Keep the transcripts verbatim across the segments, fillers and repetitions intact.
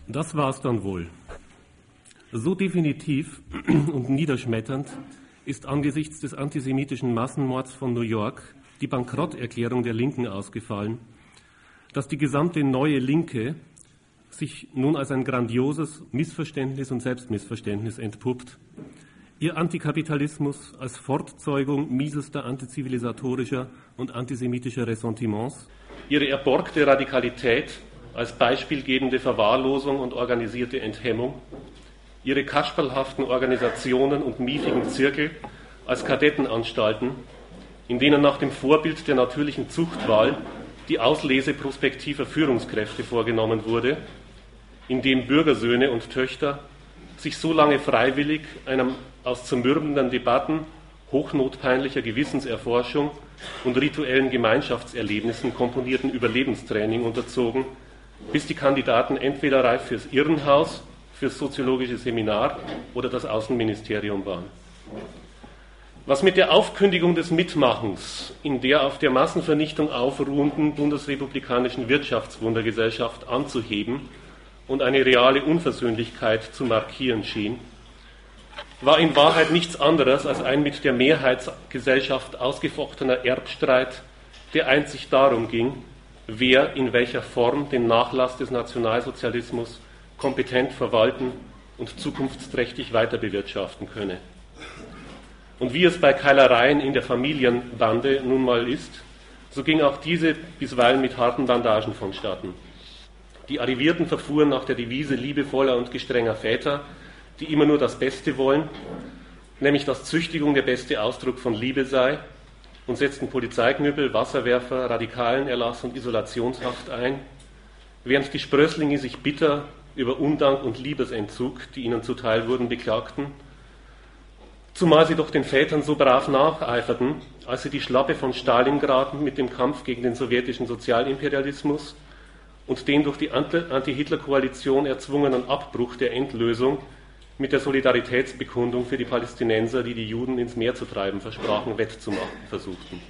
Das war's dann wohl. So definitiv und niederschmetternd ist angesichts des antisemitischen Massenmords von New York die Bankrotterklärung der Linken ausgefallen, dass die gesamte neue Linke sich nun als ein grandioses Missverständnis und Selbstmissverständnis entpuppt. Ihr Antikapitalismus als Fortzeugung miesester antizivilisatorischer und antisemitischer Ressentiments, ihre erborgte Radikalität als beispielgebende Verwahrlosung und organisierte Enthemmung, ihre kasperlhaften Organisationen und miefigen Zirkel als Kadettenanstalten, in denen nach dem Vorbild der natürlichen Zuchtwahl die Auslese prospektiver Führungskräfte vorgenommen wurde, in dem Bürgersöhne und Töchter sich so lange freiwillig einem aus zermürbenden Debatten, hochnotpeinlicher Gewissenserforschung und rituellen Gemeinschaftserlebnissen komponierten Überlebenstraining unterzogen, bis die Kandidaten entweder reif fürs Irrenhaus, fürs soziologische Seminar oder das Außenministerium waren. Was mit der Aufkündigung des Mitmachens in der auf der Massenvernichtung aufruhenden bundesrepublikanischen Wirtschaftswundergesellschaft anzuheben und eine reale Unversöhnlichkeit zu markieren schien, war in Wahrheit nichts anderes als ein mit der Mehrheitsgesellschaft ausgefochtener Erbstreit, der einzig darum ging, wer in welcher Form den Nachlass des Nationalsozialismus kompetent verwalten und zukunftsträchtig weiterbewirtschaften könne. Und wie es bei Keilereien in der Familienbande nun mal ist, so ging auch diese bisweilen mit harten Bandagen vonstatten. Die Arrivierten verfuhren nach der Devise liebevoller und gestrenger Väter, die immer nur das Beste wollen, nämlich dass Züchtigung der beste Ausdruck von Liebe sei, und setzten Polizeiknüppel, Wasserwerfer, Radikalenerlass und Isolationshaft ein, während die Sprösslinge sich bitter über Undank und Liebesentzug, die ihnen zuteil wurden, beklagten, zumal sie doch den Vätern so brav nacheiferten, als sie die Schlappe von Stalingrad mit dem Kampf gegen den sowjetischen Sozialimperialismus und den durch die Anti-Hitler-Koalition erzwungenen Abbruch der Endlösung mit der Solidaritätsbekundung für die Palästinenser, die die Juden ins Meer zu treiben versprachen, wettzumachen versuchten.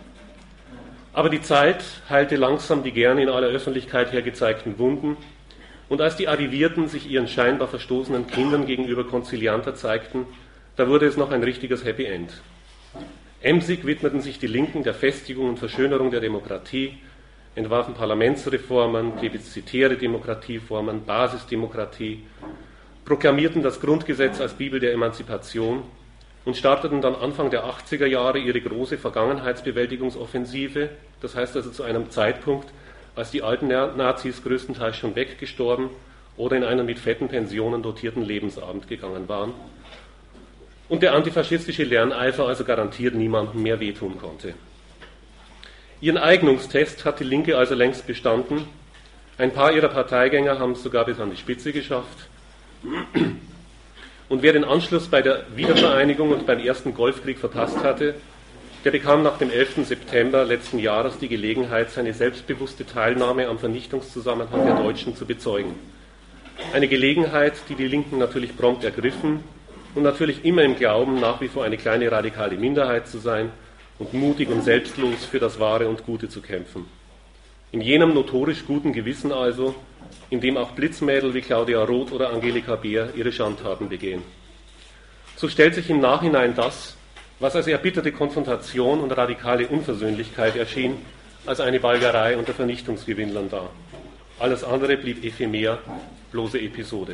Aber die Zeit heilte langsam die gern in aller Öffentlichkeit hergezeigten Wunden, und als die Arrivierten sich ihren scheinbar verstoßenen Kindern gegenüber konzilianter zeigten, da wurde es noch ein richtiges Happy End. Emsig widmeten sich die Linken der Festigung und Verschönerung der Demokratie, entwarfen Parlamentsreformen, plebiszitäre Demokratieformen, Basisdemokratie, proklamierten das Grundgesetz als Bibel der Emanzipation und starteten dann Anfang der achtziger Jahre ihre große Vergangenheitsbewältigungsoffensive, das heißt also zu einem Zeitpunkt, als die alten Nazis größtenteils schon weggestorben oder in einen mit fetten Pensionen dotierten Lebensabend gegangen waren und der antifaschistische Lerneifer also garantiert niemandem mehr wehtun konnte. Ihren Eignungstest hat die Linke also längst bestanden, ein paar ihrer Parteigänger haben es sogar bis an die Spitze geschafft. Und wer den Anschluss bei der Wiedervereinigung und beim ersten Golfkrieg verpasst hatte, der bekam nach dem elften September letzten Jahres die Gelegenheit, seine selbstbewusste Teilnahme am Vernichtungszusammenhang der Deutschen zu bezeugen. Eine Gelegenheit, die die Linken natürlich prompt ergriffen und natürlich immer im Glauben, nach wie vor eine kleine radikale Minderheit zu sein und mutig und selbstlos für das Wahre und Gute zu kämpfen. In jenem notorisch guten Gewissen also, in dem auch Blitzmädel wie Claudia Roth oder Angelika Beer ihre Schandtaten begehen. So stellt sich im Nachhinein das, was als erbitterte Konfrontation und radikale Unversöhnlichkeit erschien, als eine Balgerei unter Vernichtungsgewinnlern dar. Alles andere blieb ephemer, bloße Episode.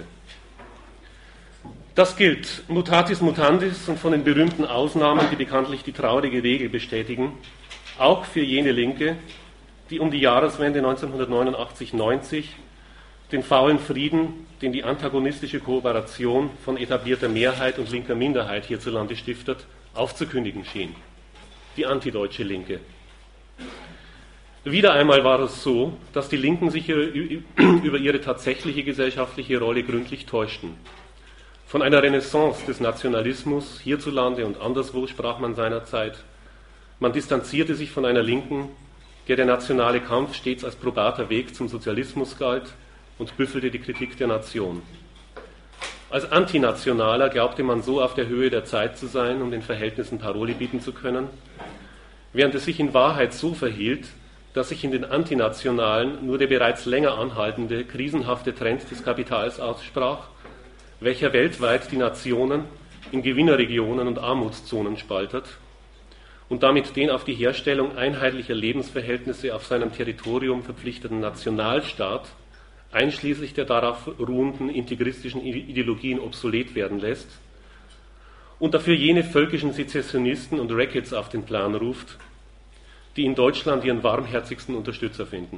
Das gilt, mutatis mutandis und von den berühmten Ausnahmen, die bekanntlich die traurige Regel bestätigen, auch für jene Linke, die um die Jahreswende neunzehnhundertneunundachtzig neunzig den faulen Frieden, den die antagonistische Kooperation von etablierter Mehrheit und linker Minderheit hierzulande stiftet, aufzukündigen schien. Die antideutsche Linke. Wieder einmal war es so, dass die Linken sich über ihre tatsächliche gesellschaftliche Rolle gründlich täuschten. Von einer Renaissance des Nationalismus hierzulande und anderswo sprach man seinerzeit. Man distanzierte sich von einer Linken, der der nationale Kampf stets als probater Weg zum Sozialismus galt, und büffelte die Kritik der Nation. Als Antinationaler glaubte man so auf der Höhe der Zeit zu sein, um den Verhältnissen Paroli bieten zu können, während es sich in Wahrheit so verhielt, dass sich in den Antinationalen nur der bereits länger anhaltende, krisenhafte Trend des Kapitals aussprach, welcher weltweit die Nationen in Gewinnerregionen und Armutszonen spaltet und damit den auf die Herstellung einheitlicher Lebensverhältnisse auf seinem Territorium verpflichteten Nationalstaat einschließlich der darauf ruhenden integristischen Ideologien obsolet werden lässt und dafür jene völkischen Sezessionisten und Rackets auf den Plan ruft, die in Deutschland ihren warmherzigsten Unterstützer finden.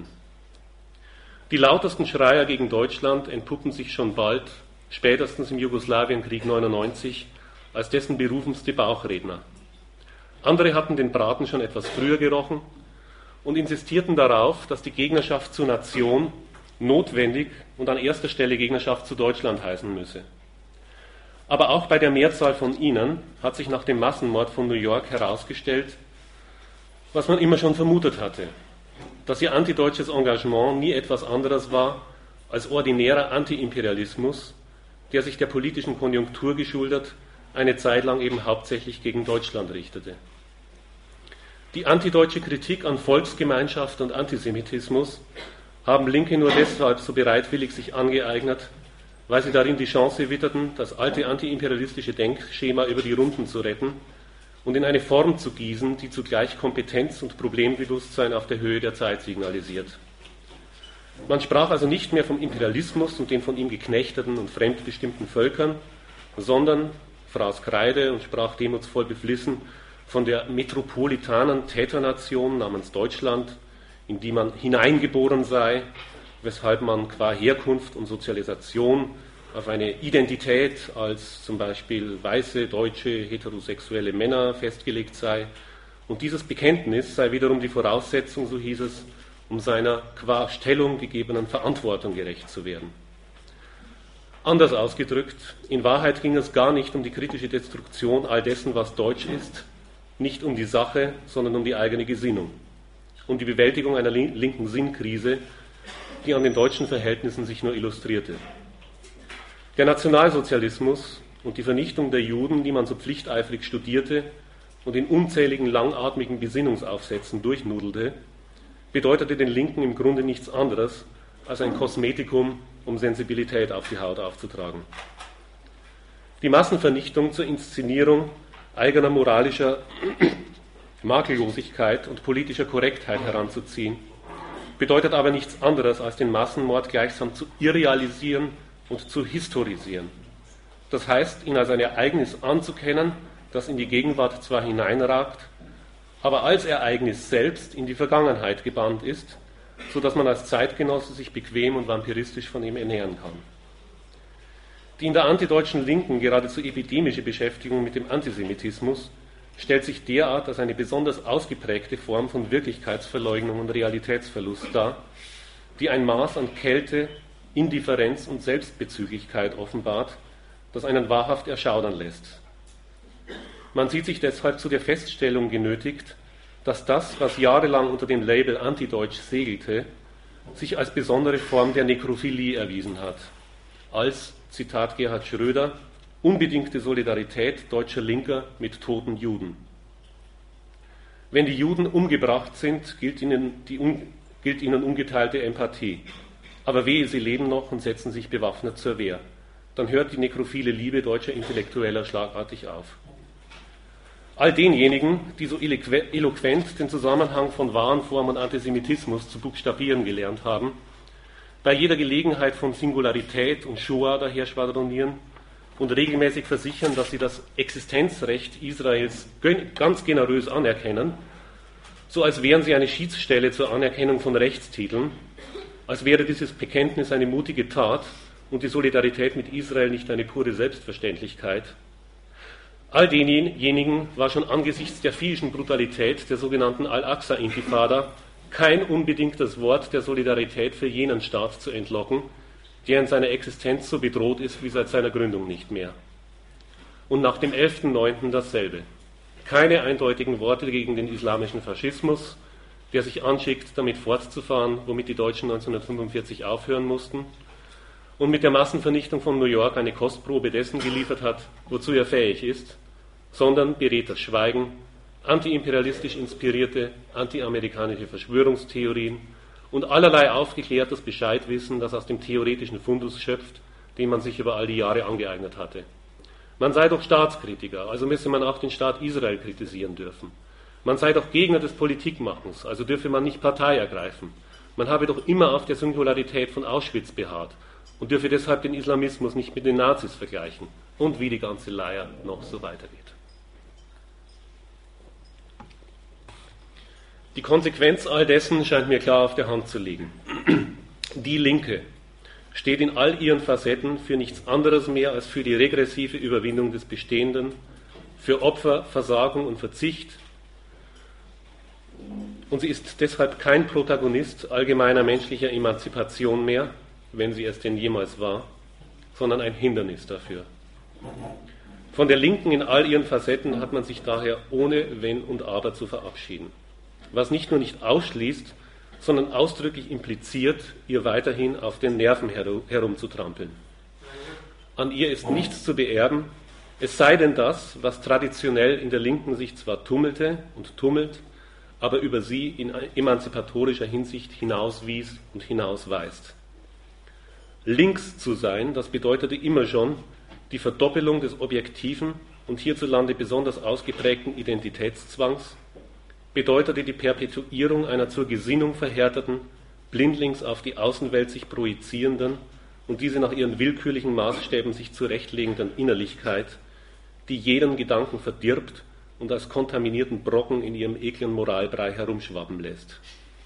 Die lautesten Schreier gegen Deutschland entpuppen sich schon bald, spätestens im Jugoslawienkrieg neunundneunzig, als dessen berufenste Bauchredner. Andere hatten den Braten schon etwas früher gerochen und insistierten darauf, dass die Gegnerschaft zur Nation notwendig und an erster Stelle Gegnerschaft zu Deutschland heißen müsse. Aber auch bei der Mehrzahl von ihnen hat sich nach dem Massenmord von New York herausgestellt, was man immer schon vermutet hatte, dass ihr antideutsches Engagement nie etwas anderes war als ordinärer Antiimperialismus, der sich der politischen Konjunktur geschuldet eine Zeit lang eben hauptsächlich gegen Deutschland richtete. Die antideutsche Kritik an Volksgemeinschaft und Antisemitismus haben Linke nur deshalb so bereitwillig sich angeeignet, weil sie darin die Chance witterten, das alte antiimperialistische Denkschema über die Runden zu retten und in eine Form zu gießen, die zugleich Kompetenz und Problembewusstsein auf der Höhe der Zeit signalisiert. Man sprach also nicht mehr vom Imperialismus und den von ihm geknechteten und fremdbestimmten Völkern, sondern fraß Kreide und sprach demutsvoll beflissen von der metropolitanen Täternation namens Deutschland, in die man hineingeboren sei, weshalb man qua Herkunft und Sozialisation auf eine Identität als zum Beispiel weiße, deutsche, heterosexuelle Männer festgelegt sei. Und dieses Bekenntnis sei wiederum die Voraussetzung, so hieß es, um seiner qua Stellung gegebenen Verantwortung gerecht zu werden. Anders ausgedrückt, in Wahrheit ging es gar nicht um die kritische Destruktion all dessen, was deutsch ist, nicht um die Sache, sondern um die eigene Gesinnung, um die Bewältigung einer linken Sinnkrise, die an den deutschen Verhältnissen sich nur illustrierte. Der Nationalsozialismus und die Vernichtung der Juden, die man so pflichteifrig studierte und in unzähligen langatmigen Besinnungsaufsätzen durchnudelte, bedeutete den Linken im Grunde nichts anderes als ein Kosmetikum, um Sensibilität auf die Haut aufzutragen. Die Massenvernichtung zur Inszenierung eigener moralischer Makellosigkeit und politischer Korrektheit heranzuziehen, bedeutet aber nichts anderes, als den Massenmord gleichsam zu irrealisieren und zu historisieren. Das heißt, ihn als ein Ereignis anzukennen, das in die Gegenwart zwar hineinragt, aber als Ereignis selbst in die Vergangenheit gebannt ist, sodass man als Zeitgenosse sich bequem und vampiristisch von ihm ernähren kann. Die in der antideutschen Linken geradezu epidemische Beschäftigung mit dem Antisemitismus stellt sich derart als eine besonders ausgeprägte Form von Wirklichkeitsverleugnung und Realitätsverlust dar, die ein Maß an Kälte, Indifferenz und Selbstbezüglichkeit offenbart, das einen wahrhaft erschaudern lässt. Man sieht sich deshalb zu der Feststellung genötigt, dass das, was jahrelang unter dem Label Antideutsch segelte, sich als besondere Form der Nekrophilie erwiesen hat, als, Zitat Gerhard Schröder, unbedingte Solidarität deutscher Linker mit toten Juden. Wenn die Juden umgebracht sind, gilt ihnen, die, gilt ihnen ungeteilte Empathie. Aber wehe, sie leben noch und setzen sich bewaffnet zur Wehr. Dann hört die nekrophile Liebe deutscher Intellektueller schlagartig auf. All denjenigen, die so eloquent den Zusammenhang von Warenform und Antisemitismus zu buchstabieren gelernt haben, bei jeder Gelegenheit von Singularität und Shoah daher schwadronieren und regelmäßig versichern, dass sie das Existenzrecht Israels ganz generös anerkennen, so als wären sie eine Schiedsstelle zur Anerkennung von Rechtstiteln, als wäre dieses Bekenntnis eine mutige Tat und die Solidarität mit Israel nicht eine pure Selbstverständlichkeit. All denjenigen war schon angesichts der fiesischen Brutalität der sogenannten Al-Aqsa-Intifada kein unbedingtes Wort der Solidarität für jenen Staat zu entlocken, der in seiner Existenz so bedroht ist wie seit seiner Gründung nicht mehr. Und nach dem elften neunten dasselbe. Keine eindeutigen Worte gegen den islamischen Faschismus, der sich anschickt, damit fortzufahren, womit die Deutschen neunzehnhundertfünfundvierzig aufhören mussten und mit der Massenvernichtung von New York eine Kostprobe dessen geliefert hat, wozu er fähig ist, sondern beredtes Schweigen, antiimperialistisch inspirierte, antiamerikanische Verschwörungstheorien und allerlei aufgeklärtes Bescheidwissen, das aus dem theoretischen Fundus schöpft, den man sich über all die Jahre angeeignet hatte. Man sei doch Staatskritiker, also müsse man auch den Staat Israel kritisieren dürfen. Man sei doch Gegner des Politikmachens, also dürfe man nicht Partei ergreifen. Man habe doch immer auf der Singularität von Auschwitz beharrt und dürfe deshalb den Islamismus nicht mit den Nazis vergleichen und wie die ganze Leier noch so weitergeht. Die Konsequenz all dessen scheint mir klar auf der Hand zu liegen. Die Linke steht in all ihren Facetten für nichts anderes mehr als für die regressive Überwindung des Bestehenden, für Opfer, Versagung und Verzicht. Und sie ist deshalb kein Protagonist allgemeiner menschlicher Emanzipation mehr, wenn sie es denn jemals war, sondern ein Hindernis dafür. Von der Linken in all ihren Facetten hat man sich daher ohne Wenn und Aber zu verabschieden, was nicht nur nicht ausschließt, sondern ausdrücklich impliziert, ihr weiterhin auf den Nerven herumzutrampeln. An ihr ist nichts zu beerben, es sei denn das, was traditionell in der Linken sich zwar tummelte und tummelt, aber über sie in emanzipatorischer Hinsicht hinauswies und hinausweist. Links zu sein, das bedeutete immer schon die Verdoppelung des objektiven und hierzulande besonders ausgeprägten Identitätszwangs, bedeutete die Perpetuierung einer zur Gesinnung verhärteten, blindlings auf die Außenwelt sich projizierenden und diese nach ihren willkürlichen Maßstäben sich zurechtlegenden Innerlichkeit, die jeden Gedanken verdirbt und als kontaminierten Brocken in ihrem eklen Moralbrei herumschwappen lässt.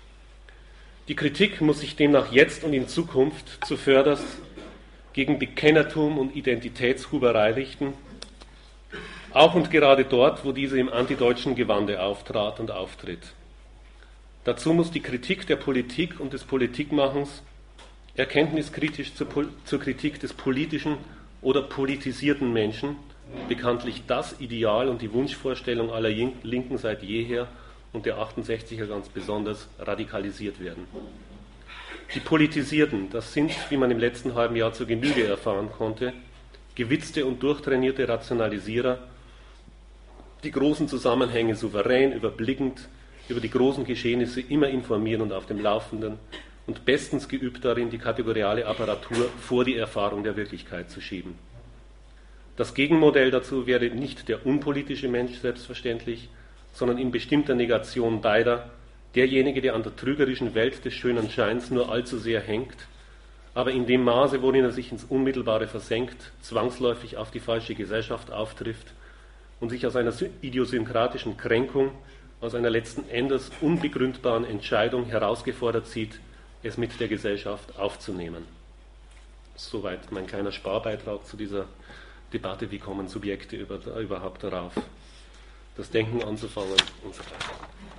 Die Kritik muss sich demnach jetzt und in Zukunft zuvörderst gegen Bekennertum und Identitätshuberei richten, auch und gerade dort, wo diese im antideutschen Gewande auftrat und auftritt. Dazu muss die Kritik der Politik und des Politikmachens erkenntniskritisch zur, zur Kritik des politischen oder politisierten Menschen, bekanntlich das Ideal und die Wunschvorstellung aller Linken seit jeher und der achtundsechziger ganz besonders, radikalisiert werden. Die Politisierten, das sind, wie man im letzten halben Jahr zur Genüge erfahren konnte, gewitzte und durchtrainierte Rationalisierer, die großen Zusammenhänge souverän, überblickend, über die großen Geschehnisse immer informieren und auf dem Laufenden und bestens geübt darin, die kategoriale Apparatur vor die Erfahrung der Wirklichkeit zu schieben. Das Gegenmodell dazu wäre nicht der unpolitische Mensch selbstverständlich, sondern in bestimmter Negation beider derjenige, der an der trügerischen Welt des schönen Scheins nur allzu sehr hängt, aber in dem Maße, worin er sich ins Unmittelbare versenkt, zwangsläufig auf die falsche Gesellschaft auftrifft und sich aus einer idiosynkratischen Kränkung, aus einer letzten Endes unbegründbaren Entscheidung herausgefordert sieht, es mit der Gesellschaft aufzunehmen. Soweit mein kleiner Sparbeitrag zu dieser Debatte, wie kommen Subjekte über, überhaupt darauf, das Denken anzufangen und so weiter.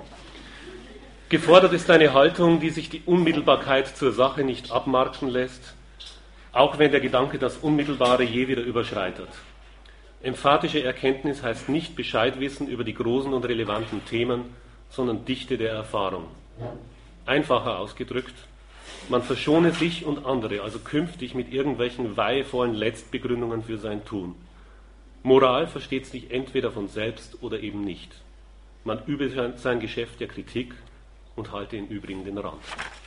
Gefordert ist eine Haltung, die sich die Unmittelbarkeit zur Sache nicht abmarken lässt, auch wenn der Gedanke das Unmittelbare je wieder überschreitet. Emphatische Erkenntnis heißt nicht Bescheidwissen über die großen und relevanten Themen, sondern Dichte der Erfahrung. Einfacher ausgedrückt, man verschone sich und andere, also künftig mit irgendwelchen weihevollen Letztbegründungen für sein Tun. Moral versteht sich entweder von selbst oder eben nicht. Man übe sein Geschäft der Kritik und halte im Übrigen den Rand.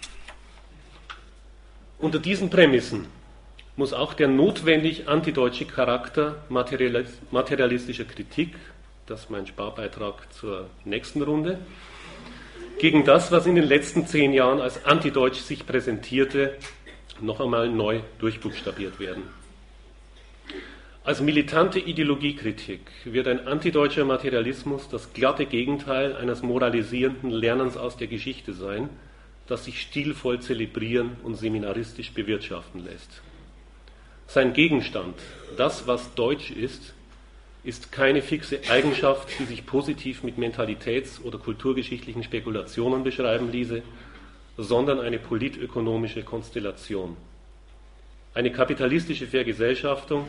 Unter diesen Prämissen muss auch der notwendig antideutsche Charakter materialistischer Kritik, das ist mein Sparbeitrag zur nächsten Runde, gegen das, was in den letzten zehn Jahren als antideutsch sich präsentierte, noch einmal neu durchbuchstabiert werden. Als militante Ideologiekritik wird ein antideutscher Materialismus das glatte Gegenteil eines moralisierenden Lernens aus der Geschichte sein, das sich stilvoll zelebrieren und seminaristisch bewirtschaften lässt. Sein Gegenstand, das, was deutsch ist, ist keine fixe Eigenschaft, die sich positiv mit mentalitäts- oder kulturgeschichtlichen Spekulationen beschreiben ließe, sondern eine politökonomische Konstellation. Eine kapitalistische Vergesellschaftung,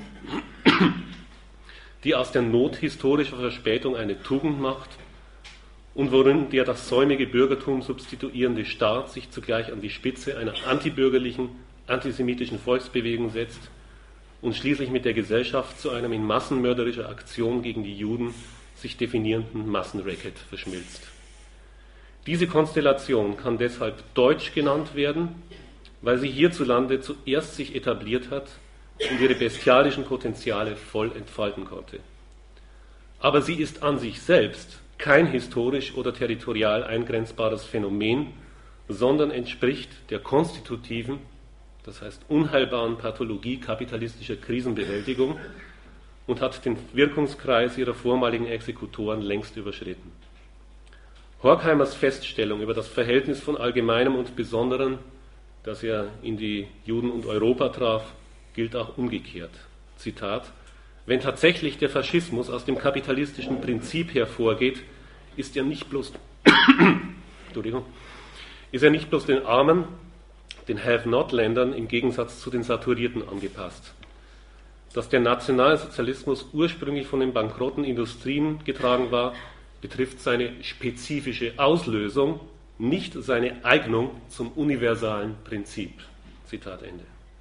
die aus der Not historischer Verspätung eine Tugend macht und worin der das säumige Bürgertum substituierende Staat sich zugleich an die Spitze einer antibürgerlichen, antisemitischen Volksbewegung setzt und schließlich mit der Gesellschaft zu einem in massenmörderischer Aktion gegen die Juden sich definierenden Massenracket verschmilzt. Diese Konstellation kann deshalb deutsch genannt werden, weil sie hierzulande zuerst sich etabliert hat und ihre bestialischen Potenziale voll entfalten konnte. Aber sie ist an sich selbst kein historisch oder territorial eingrenzbares Phänomen, sondern entspricht der konstitutiven, das heißt unheilbaren Pathologie kapitalistischer Krisenbewältigung und hat den Wirkungskreis ihrer vormaligen Exekutoren längst überschritten. Horkheimers Feststellung über das Verhältnis von Allgemeinem und Besonderem, das er in die Juden und Europa traf, gilt auch umgekehrt. Zitat: Wenn tatsächlich der Faschismus aus dem kapitalistischen Prinzip hervorgeht, ist er nicht bloß, Entschuldigung, ist er nicht bloß den Armen, den Have-Not-Ländern im Gegensatz zu den Saturierten angepasst. Dass der Nationalsozialismus ursprünglich von den bankrotten Industrien getragen war, betrifft seine spezifische Auslösung, nicht seine Eignung zum universalen Prinzip. Zitat Ende.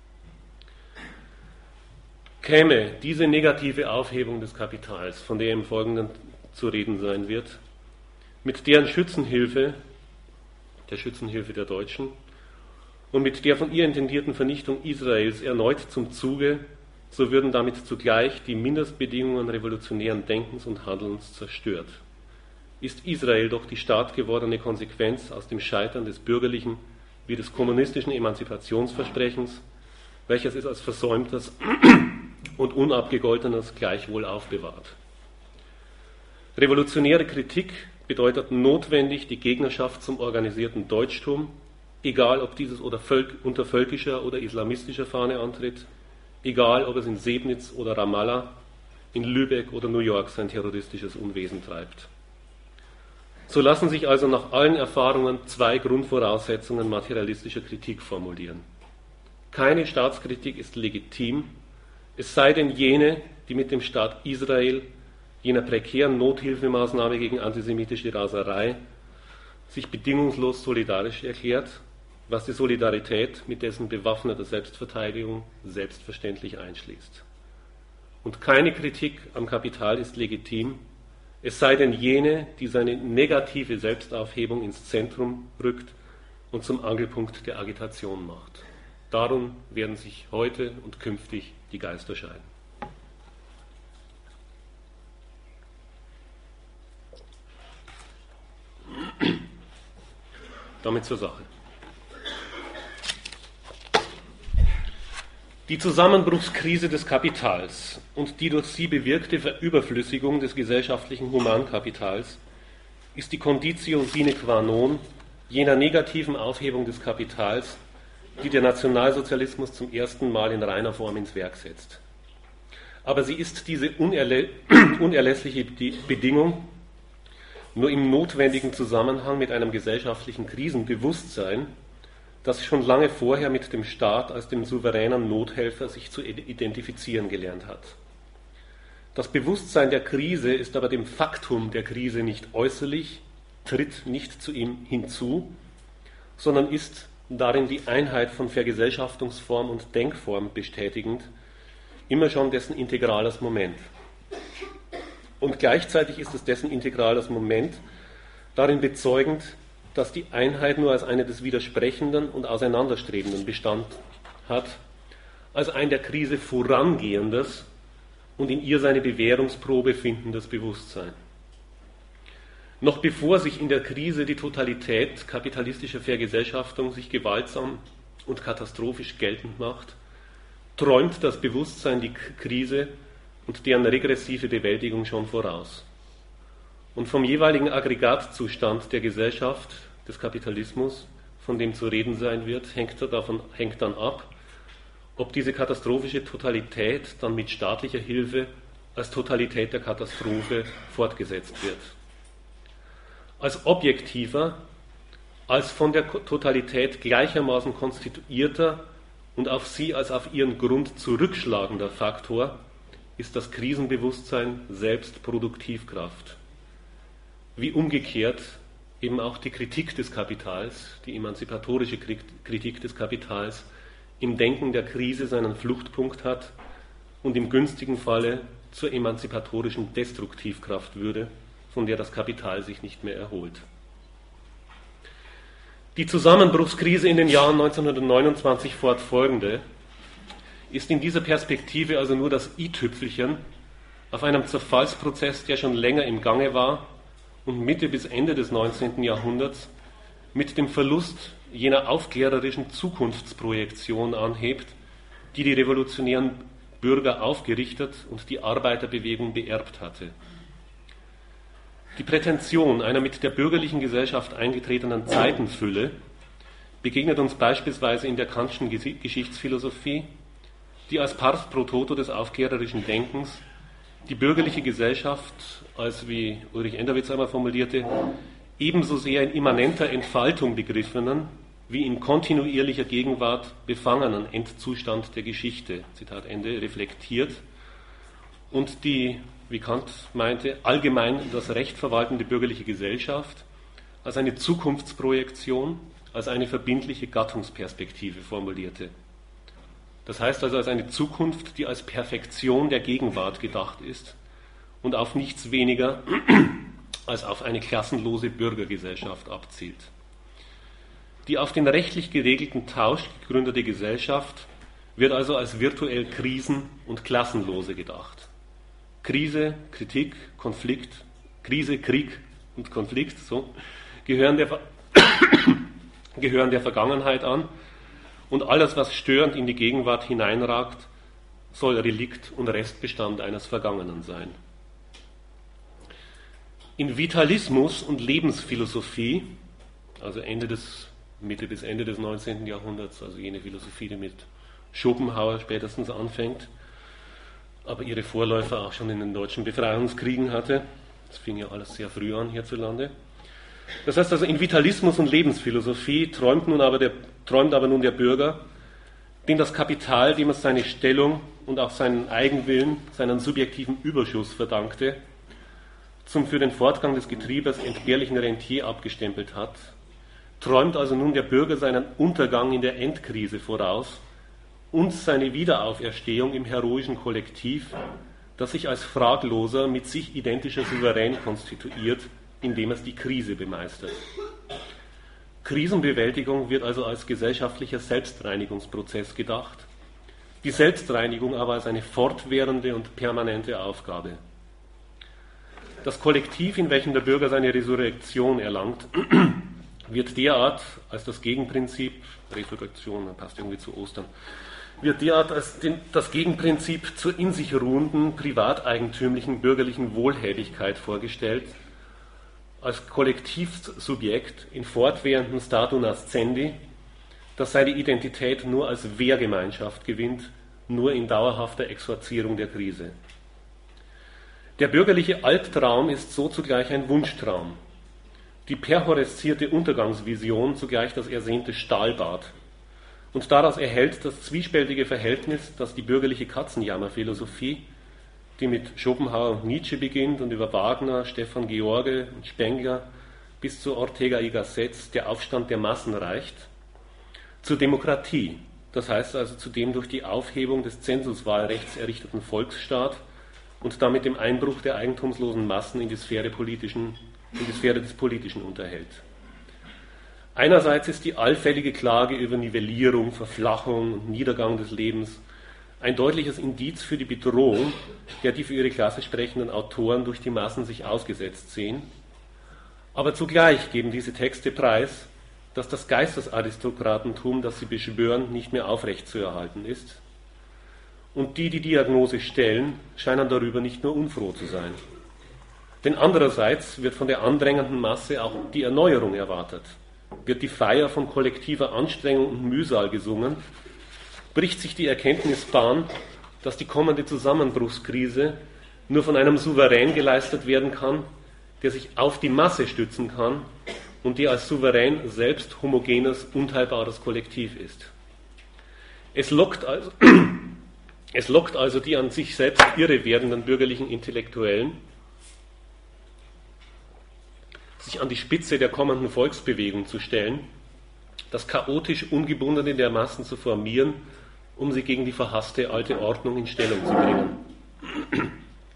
Käme diese negative Aufhebung des Kapitals, von der im Folgenden zu reden sein wird, mit deren Schützenhilfe, der Schützenhilfe der Deutschen, und mit der von ihr intendierten Vernichtung Israels erneut zum Zuge, so würden damit zugleich die Mindestbedingungen revolutionären Denkens und Handelns zerstört. Ist Israel doch die staatgewordene Konsequenz aus dem Scheitern des bürgerlichen wie des kommunistischen Emanzipationsversprechens, welches es als versäumtes und unabgegoltenes gleichwohl aufbewahrt. Revolutionäre Kritik bedeutet notwendig die Gegnerschaft zum organisierten Deutschtum, egal ob dieses oder Völk, unter völkischer oder islamistischer Fahne antritt, egal ob es in Sebnitz oder Ramallah, in Lübeck oder New York sein terroristisches Unwesen treibt. So lassen sich also nach allen Erfahrungen zwei Grundvoraussetzungen materialistischer Kritik formulieren. Keine Staatskritik ist legitim, es sei denn jene, die mit dem Staat Israel, jener prekären Nothilfemaßnahme gegen antisemitische Raserei, sich bedingungslos solidarisch erklärt, was die Solidarität mit dessen bewaffneter Selbstverteidigung selbstverständlich einschließt. Und keine Kritik am Kapital ist legitim, es sei denn jene, die seine negative Selbstaufhebung ins Zentrum rückt und zum Angelpunkt der Agitation macht. Darum werden sich heute und künftig die Geister scheiden. Damit zur Sache. Die Zusammenbruchskrise des Kapitals und die durch sie bewirkte Verüberflüssigung des gesellschaftlichen Humankapitals ist die Conditio sine qua non jener negativen Aufhebung des Kapitals, die der Nationalsozialismus zum ersten Mal in reiner Form ins Werk setzt. Aber sie ist diese unerlä- unerlässliche Bedingung nur im notwendigen Zusammenhang mit einem gesellschaftlichen Krisenbewusstsein, das schon lange vorher mit dem Staat als dem souveränen Nothelfer sich zu identifizieren gelernt hat. Das Bewusstsein der Krise ist aber dem Faktum der Krise nicht äußerlich, tritt nicht zu ihm hinzu, sondern ist darin die Einheit von Vergesellschaftungsform und Denkform bestätigend, immer schon dessen integrales Moment. Und gleichzeitig ist es dessen integrales Moment darin bezeugend, dass die Einheit nur als eine des Widersprechenden und Auseinanderstrebenden Bestand hat, als ein der Krise vorangehendes und in ihr seine Bewährungsprobe findendes Bewusstsein. Noch bevor sich in der Krise die Totalität kapitalistischer Vergesellschaftung sich gewaltsam und katastrophisch geltend macht, träumt das Bewusstsein die Krise und deren regressive Bewältigung schon voraus. Und vom jeweiligen Aggregatzustand der Gesellschaft, des Kapitalismus, von dem zu reden sein wird, hängt, davon, hängt dann ab, ob diese katastrophische Totalität dann mit staatlicher Hilfe als Totalität der Katastrophe fortgesetzt wird. Als objektiver, als von der Totalität gleichermaßen konstituierter und auf sie als auf ihren Grund zurückschlagender Faktor ist das Krisenbewusstsein selbst Produktivkraft. Wie umgekehrt eben auch die Kritik des Kapitals, die emanzipatorische Kritik des Kapitals, im Denken der Krise seinen Fluchtpunkt hat und im günstigen Falle zur emanzipatorischen Destruktivkraft würde, von der das Kapital sich nicht mehr erholt. Die Zusammenbruchskrise in den Jahren neunzehnhundertneunundzwanzig fortfolgende ist in dieser Perspektive also nur das i-Tüpfelchen auf einem Zerfallsprozess, der schon länger im Gange war und Mitte bis Ende des neunzehnten Jahrhunderts mit dem Verlust jener aufklärerischen Zukunftsprojektion anhebt, die die revolutionären Bürger aufgerichtet und die Arbeiterbewegung beerbt hatte. Die Prätension einer mit der bürgerlichen Gesellschaft eingetretenen Zeitenfülle begegnet uns beispielsweise in der Kantschen Geschichtsphilosophie, die als Pars pro toto des aufklärerischen Denkens die bürgerliche Gesellschaft als, wie Ulrich Enderwitz einmal formulierte, ebenso sehr in immanenter Entfaltung begriffenen, wie in kontinuierlicher Gegenwart befangenen Endzustand der Geschichte, Zitat Ende, reflektiert und die, wie Kant meinte, allgemein das Recht verwaltende bürgerliche Gesellschaft als eine Zukunftsprojektion, als eine verbindliche Gattungsperspektive formulierte. Das heißt also als eine Zukunft, die als Perfektion der Gegenwart gedacht ist und auf nichts weniger als auf eine klassenlose Bürgergesellschaft abzielt. Die auf den rechtlich geregelten Tausch gegründete Gesellschaft wird also als virtuell krisen- und klassenlose gedacht. Krise, Kritik, Konflikt, Krise, Krieg und Konflikt, so, gehören der, Ver gehören der Vergangenheit an und alles, was störend in die Gegenwart hineinragt, soll Relikt und Restbestand eines Vergangenen sein. In Vitalismus und Lebensphilosophie, also Ende des, Mitte bis Ende des neunzehnten Jahrhunderts, also jene Philosophie, die mit Schopenhauer spätestens anfängt, aber ihre Vorläufer auch schon in den deutschen Befreiungskriegen hatte. Das fing ja alles sehr früh an hierzulande. Das heißt also, in Vitalismus und Lebensphilosophie träumt, nun aber der, träumt aber nun der Bürger, dem das Kapital, dem es seine Stellung und auch seinen Eigenwillen, seinen subjektiven Überschuss verdankte, zum für den Fortgang des Getriebes entbehrlichen Rentier abgestempelt hat, träumt also nun der Bürger seinen Untergang in der Endkrise voraus und seine Wiederauferstehung im heroischen Kollektiv, das sich als fragloser, mit sich identischer Souverän konstituiert, indem es die Krise bemeistert. Krisenbewältigung wird also als gesellschaftlicher Selbstreinigungsprozess gedacht, die Selbstreinigung aber als eine fortwährende und permanente Aufgabe. Das Kollektiv, in welchem der Bürger seine Resurrektion erlangt, wird derart als das Gegenprinzip, Resurrektion, passt irgendwie zu Ostern, wird derart als den, das Gegenprinzip zur in sich ruhenden, privateigentümlichen bürgerlichen Wohlhäbigkeit vorgestellt, als Kollektivsubjekt in fortwährenden Statu nascendi, das seine Identität nur als Wehrgemeinschaft gewinnt, nur in dauerhafter Exorzierung der Krise. Der bürgerliche Albtraum ist so zugleich ein Wunschtraum, die perhoreszierte Untergangsvision zugleich das ersehnte Stahlbad. Und daraus erhält das zwiespältige Verhältnis, das die bürgerliche Katzenjammerphilosophie, die mit Schopenhauer und Nietzsche beginnt und über Wagner, Stefan George und Spengler bis zu Ortega y Gasset der Aufstand der Massen reicht, zur Demokratie, das heißt also zu dem durch die Aufhebung des Zensuswahlrechts errichteten Volksstaat und damit dem Einbruch der eigentumslosen Massen in die Sphäre, politischen, in die Sphäre des Politischen unterhält. Einerseits ist die allfällige Klage über Nivellierung, Verflachung und Niedergang des Lebens ein deutliches Indiz für die Bedrohung, der die für ihre Klasse sprechenden Autoren durch die Massen sich ausgesetzt sehen. Aber zugleich geben diese Texte preis, dass das Geistesaristokratentum, das sie beschwören, nicht mehr aufrechtzuerhalten ist. Und die, die Diagnose stellen, scheinen darüber nicht nur unfroh zu sein. Denn andererseits wird von der andrängenden Masse auch die Erneuerung erwartet. Wird die Feier von kollektiver Anstrengung und Mühsal gesungen, bricht sich die Erkenntnis Bahn, dass die kommende Zusammenbruchskrise nur von einem Souverän geleistet werden kann, der sich auf die Masse stützen kann und der als Souverän selbst homogenes, unteilbares Kollektiv ist. Es lockt also, es lockt also die an sich selbst irre werdenden bürgerlichen Intellektuellen, sich an die Spitze der kommenden Volksbewegung zu stellen, das chaotisch Ungebundene der Massen zu formieren, um sie gegen die verhasste alte Ordnung in Stellung zu bringen.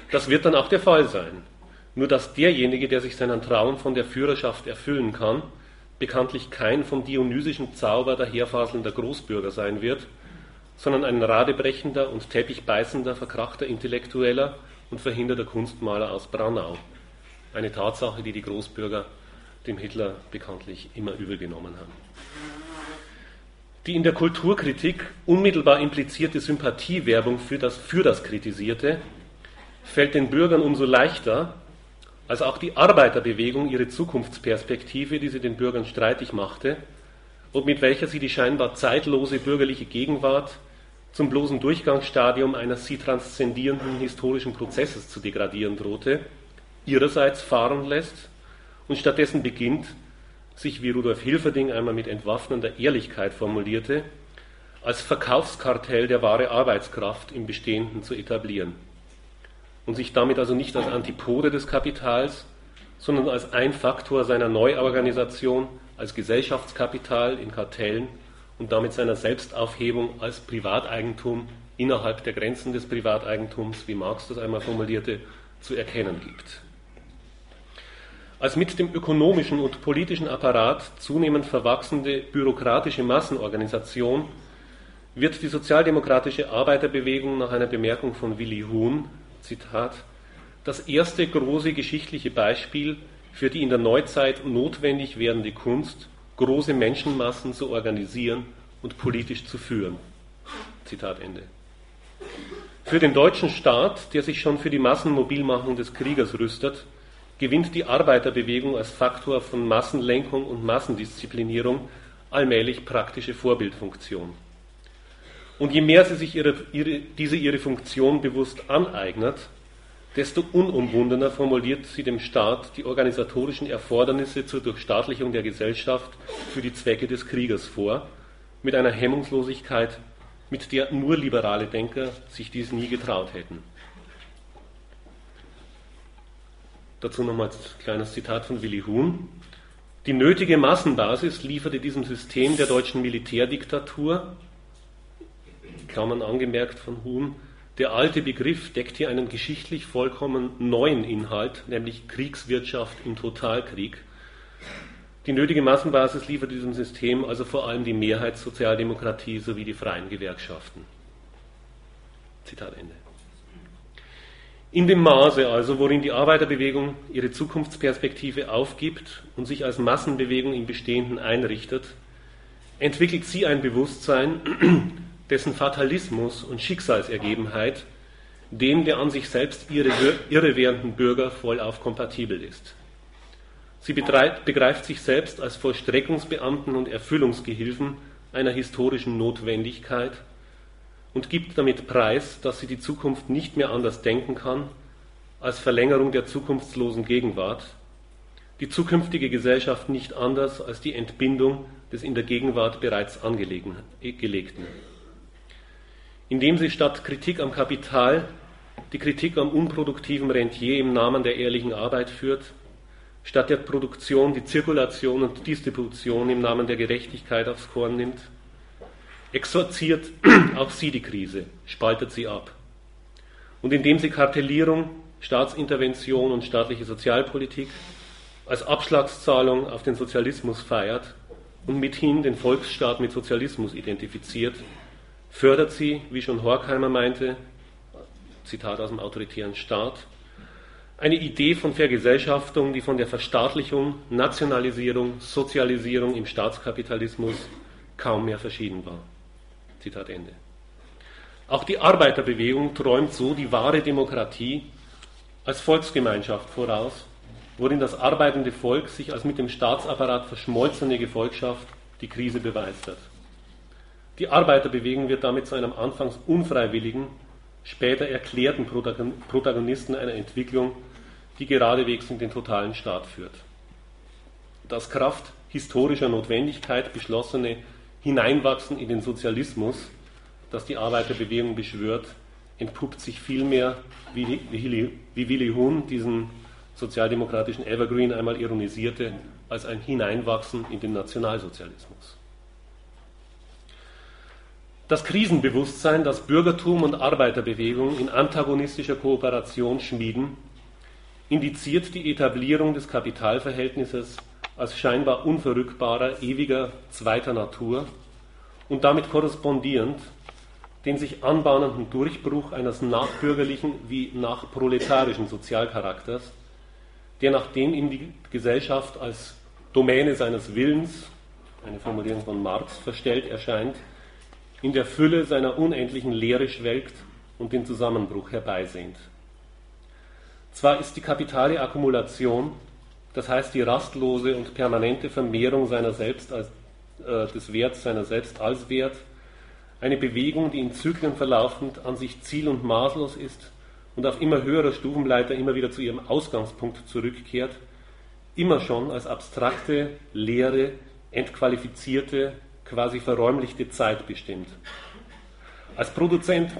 Das wird dann auch der Fall sein. Nur dass derjenige, der sich seinen Traum von der Führerschaft erfüllen kann, bekanntlich kein vom dionysischen Zauber daherfaselnder Großbürger sein wird, sondern ein radebrechender und teppichbeißender, verkrachter Intellektueller und verhinderter Kunstmaler aus Braunau. Eine Tatsache, die die Großbürger dem Hitler bekanntlich immer übel genommen haben. Die in der Kulturkritik unmittelbar implizierte Sympathiewerbung für das, für das Kritisierte fällt den Bürgern umso leichter, als auch die Arbeiterbewegung ihre Zukunftsperspektive, die sie den Bürgern streitig machte und mit welcher sie die scheinbar zeitlose bürgerliche Gegenwart zum bloßen Durchgangsstadium eines sie transzendierenden historischen Prozesses zu degradieren drohte, ihrerseits fahren lässt und stattdessen beginnt, sich, wie Rudolf Hilferding einmal mit entwaffnender Ehrlichkeit formulierte, als Verkaufskartell der wahre Arbeitskraft im Bestehenden zu etablieren und sich damit also nicht als Antipode des Kapitals, sondern als ein Faktor seiner Neuorganisation, als Gesellschaftskapital in Kartellen und damit seiner Selbstaufhebung als Privateigentum innerhalb der Grenzen des Privateigentums, wie Marx das einmal formulierte, zu erkennen gibt. Als mit dem ökonomischen und politischen Apparat zunehmend verwachsende bürokratische Massenorganisation wird die sozialdemokratische Arbeiterbewegung nach einer Bemerkung von Willi Huhn, Zitat, das erste große geschichtliche Beispiel für die in der Neuzeit notwendig werdende Kunst, große Menschenmassen zu organisieren und politisch zu führen. Zitat Ende. Für den deutschen Staat, der sich schon für die Massenmobilmachung des Kriegers rüstet, gewinnt die Arbeiterbewegung als Faktor von Massenlenkung und Massendisziplinierung allmählich praktische Vorbildfunktion. Und je mehr sie sich ihre, ihre, diese ihre Funktion bewusst aneignet, desto unumwundener formuliert sie dem Staat die organisatorischen Erfordernisse zur Durchstaatlichung der Gesellschaft für die Zwecke des Kriegers vor, mit einer Hemmungslosigkeit, mit der nur liberale Denker sich dies nie getraut hätten. Dazu nochmals ein kleines Zitat von Willi Huhn. Die nötige Massenbasis lieferte diesem System der deutschen Militärdiktatur, Klammern angemerkt von Huhn, der alte Begriff deckt hier einen geschichtlich vollkommen neuen Inhalt, nämlich Kriegswirtschaft im Totalkrieg. Die nötige Massenbasis liefert diesem System also vor allem die Mehrheitssozialdemokratie sowie die freien Gewerkschaften. Zitat Ende. In dem Maße also, worin die Arbeiterbewegung ihre Zukunftsperspektive aufgibt und sich als Massenbewegung im Bestehenden einrichtet, entwickelt sie ein Bewusstsein, dessen Fatalismus und Schicksalsergebenheit dem der an sich selbst irre, irrewährenden Bürger vollauf kompatibel ist. Sie betreibt, begreift sich selbst als Vollstreckungsbeamten und Erfüllungsgehilfen einer historischen Notwendigkeit und gibt damit preis, dass sie die Zukunft nicht mehr anders denken kann als Verlängerung der zukunftslosen Gegenwart, die zukünftige Gesellschaft nicht anders als die Entbindung des in der Gegenwart bereits Angelegten. Indem sie statt Kritik am Kapital die Kritik am unproduktiven Rentier im Namen der ehrlichen Arbeit führt, statt der Produktion die Zirkulation und Distribution im Namen der Gerechtigkeit aufs Korn nimmt, exorziert auch sie die Krise, spaltet sie ab. Und indem sie Kartellierung, Staatsintervention und staatliche Sozialpolitik als Abschlagszahlung auf den Sozialismus feiert und mithin den Volksstaat mit Sozialismus identifiziert, fördert sie, wie schon Horkheimer meinte, Zitat aus dem autoritären Staat, eine Idee von Vergesellschaftung, die von der Verstaatlichung, Nationalisierung, Sozialisierung im Staatskapitalismus kaum mehr verschieden war. Zitat Ende. Auch die Arbeiterbewegung träumt so die wahre Demokratie als Volksgemeinschaft voraus, worin das arbeitende Volk sich als mit dem Staatsapparat verschmolzene Gefolgschaft die Krise beweist hat. Die Arbeiterbewegung wird damit zu einem anfangs unfreiwilligen, später erklärten Protagonisten einer Entwicklung, die geradewegs in den totalen Staat führt. Das Kraft historischer Notwendigkeit beschlossene Hineinwachsen in den Sozialismus, das die Arbeiterbewegung beschwört, entpuppt sich vielmehr, wie, wie, wie Willi Huhn diesen sozialdemokratischen Evergreen einmal ironisierte, als ein Hineinwachsen in den Nationalsozialismus. Das Krisenbewusstsein, das Bürgertum und Arbeiterbewegung in antagonistischer Kooperation schmieden, indiziert die Etablierung des Kapitalverhältnisses als scheinbar unverrückbarer, ewiger zweiter Natur und damit korrespondierend den sich anbahnenden Durchbruch eines nachbürgerlichen wie nachproletarischen Sozialcharakters, der nachdem ihm die Gesellschaft als Domäne seines Willens, eine Formulierung von Marx, verstellt erscheint, in der Fülle seiner unendlichen Leere schwelgt und den Zusammenbruch herbeisehnt. Zwar ist die kapitale Akkumulation, das heißt die rastlose und permanente Vermehrung seiner selbst als, äh, des Werts seiner selbst als Wert, eine Bewegung, die in Zyklen verlaufend an sich ziel- und maßlos ist und auf immer höherer Stufenleiter immer wieder zu ihrem Ausgangspunkt zurückkehrt, immer schon als abstrakte, leere, entqualifizierte, quasi verräumlichte Zeit bestimmt. Als Produzent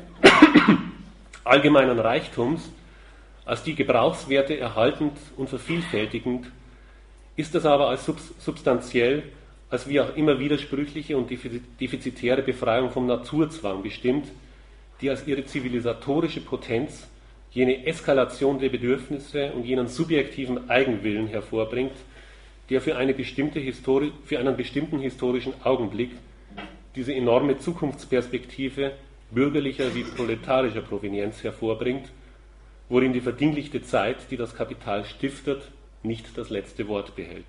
allgemeinen Reichtums, als die Gebrauchswerte erhaltend und vervielfältigend, ist es aber als substanziell, als wie auch immer widersprüchliche und defizitäre Befreiung vom Naturzwang bestimmt, die als ihre zivilisatorische Potenz jene Eskalation der Bedürfnisse und jenen subjektiven Eigenwillen hervorbringt, der für, eine bestimmte Histori- für einen bestimmten historischen Augenblick diese enorme Zukunftsperspektive bürgerlicher wie proletarischer Provenienz hervorbringt, worin die verdinglichte Zeit, die das Kapital stiftet, nicht das letzte Wort behält.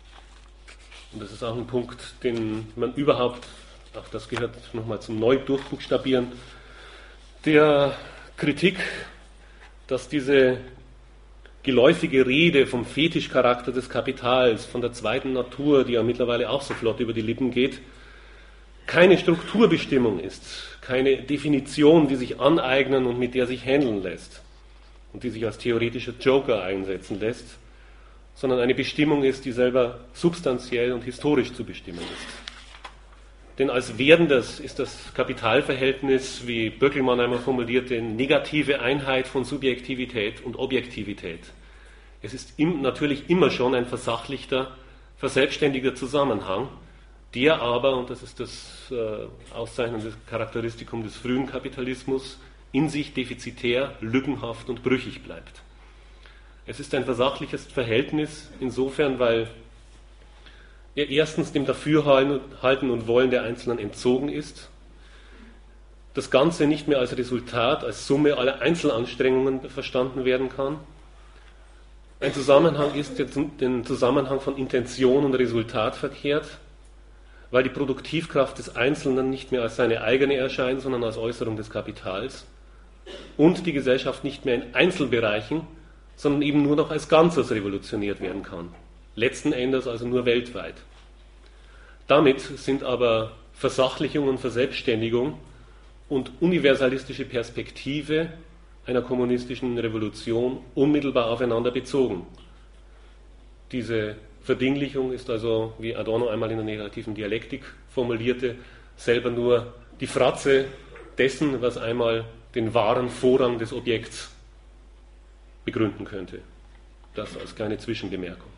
Und das ist auch ein Punkt, den man überhaupt, auch das gehört nochmal zum Neudurchbuchstabieren, der Kritik, dass diese geläufige Rede vom Fetischcharakter des Kapitals, von der zweiten Natur, die ja mittlerweile auch so flott über die Lippen geht, keine Strukturbestimmung ist, keine Definition, die sich aneignen und mit der sich handeln lässt und die sich als theoretischer Joker einsetzen lässt, sondern eine Bestimmung ist, die selber substanziell und historisch zu bestimmen ist. Denn als Werdendes ist das Kapitalverhältnis, wie Böckelmann einmal formulierte, negative Einheit von Subjektivität und Objektivität. Es ist im, natürlich immer schon ein versachlichter, verselbstständiger Zusammenhang, der aber, und das ist das äh, auszeichnende Charakteristikum des frühen Kapitalismus, in sich defizitär, lückenhaft und brüchig bleibt. Es ist ein versachliches Verhältnis insofern, weil er erstens dem Dafürhalten und Wollen der Einzelnen entzogen ist, das Ganze nicht mehr als Resultat, als Summe aller Einzelanstrengungen verstanden werden kann. Ein Zusammenhang ist, der den Zusammenhang von Intention und Resultat verkehrt, weil die Produktivkraft des Einzelnen nicht mehr als seine eigene erscheint, sondern als Äußerung des Kapitals und die Gesellschaft nicht mehr in Einzelbereichen, sondern eben nur noch als Ganzes revolutioniert werden kann. Letzten Endes also nur weltweit. Damit sind aber Versachlichung und Verselbstständigung und universalistische Perspektive einer kommunistischen Revolution unmittelbar aufeinander bezogen. Diese Verdinglichung ist also, wie Adorno einmal in der negativen Dialektik formulierte, selber nur die Fratze dessen, was einmal den wahren Vorrang des Objekts begründen könnte. Das als kleine Zwischenbemerkung.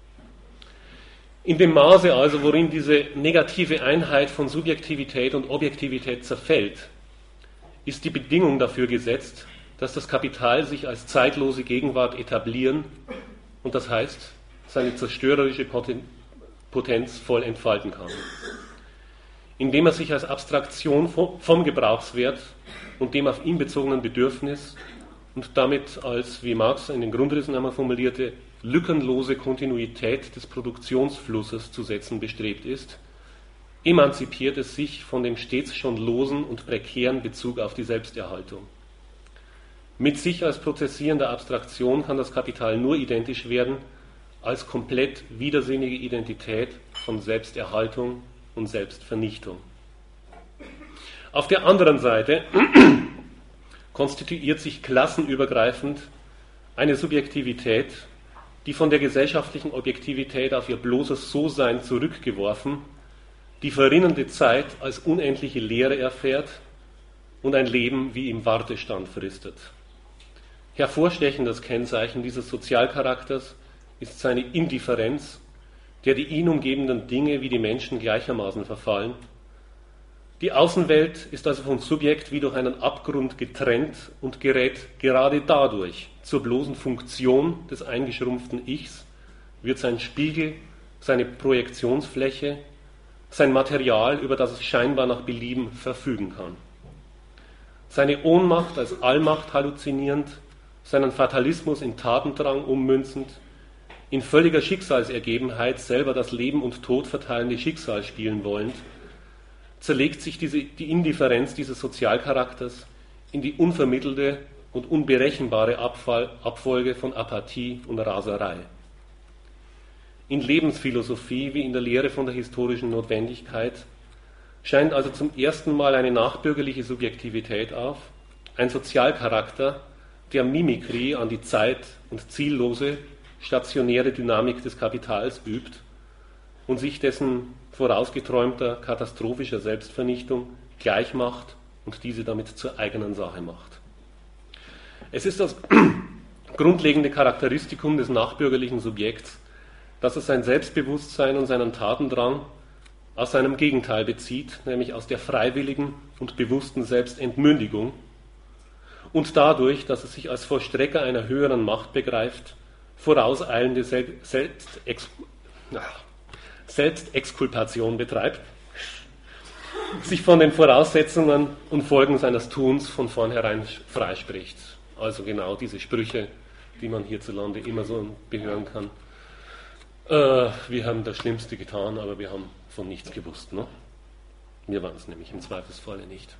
In dem Maße also, worin diese negative Einheit von Subjektivität und Objektivität zerfällt, ist die Bedingung dafür gesetzt, dass das Kapital sich als zeitlose Gegenwart etablieren und das heißt, seine zerstörerische Potenz voll entfalten kann. Indem er sich als Abstraktion vom Gebrauchswert und dem auf ihn bezogenen Bedürfnis und damit als, wie Marx in den Grundrissen einmal formulierte, lückenlose Kontinuität des Produktionsflusses zu setzen bestrebt ist, emanzipiert es sich von dem stets schon losen und prekären Bezug auf die Selbsterhaltung. Mit sich als prozessierender Abstraktion kann das Kapital nur identisch werden als komplett widersinnige Identität von Selbsterhaltung und Selbstvernichtung. Auf der anderen Seite konstituiert sich klassenübergreifend eine Subjektivität, die von der gesellschaftlichen Objektivität auf ihr bloßes So-Sein zurückgeworfen, die verrinnende Zeit als unendliche Leere erfährt und ein Leben wie im Wartestand fristet. Hervorstechendes Kennzeichen dieses Sozialcharakters ist seine Indifferenz, der die ihn umgebenden Dinge wie die Menschen gleichermaßen verfallen, Die Außenwelt ist also vom Subjekt wie durch einen Abgrund getrennt und gerät gerade dadurch zur bloßen Funktion des eingeschrumpften Ichs, wird sein Spiegel, seine Projektionsfläche, sein Material, über das es scheinbar nach Belieben verfügen kann. Seine Ohnmacht als Allmacht halluzinierend, seinen Fatalismus in Tatendrang ummünzend, in völliger Schicksalsergebenheit selber das Leben und Tod verteilende Schicksal spielen wollend, zerlegt sich diese, die Indifferenz dieses Sozialcharakters in die unvermittelte und unberechenbare Abfall, Abfolge von Apathie und Raserei. In Lebensphilosophie wie in der Lehre von der historischen Notwendigkeit scheint also zum ersten Mal eine nachbürgerliche Subjektivität auf, ein Sozialcharakter, der Mimikrie an die Zeit- und ziellose, stationäre Dynamik des Kapitals übt und sich dessen vorausgeträumter katastrophischer Selbstvernichtung gleichmacht und diese damit zur eigenen Sache macht. Es ist das grundlegende Charakteristikum des nachbürgerlichen Subjekts, dass es sein Selbstbewusstsein und seinen Tatendrang aus seinem Gegenteil bezieht, nämlich aus der freiwilligen und bewussten Selbstentmündigung und dadurch, dass es sich als Vollstrecker einer höheren Macht begreift, vorauseilende Selbstex Selbstexkulpation betreibt, sich von den Voraussetzungen und Folgen seines Tuns von vornherein freispricht. Also genau diese Sprüche, die man hierzulande immer so behören kann. Äh, wir haben das Schlimmste getan, aber wir haben von nichts gewusst. Ne? Wir waren es nämlich im Zweifelsfalle nicht.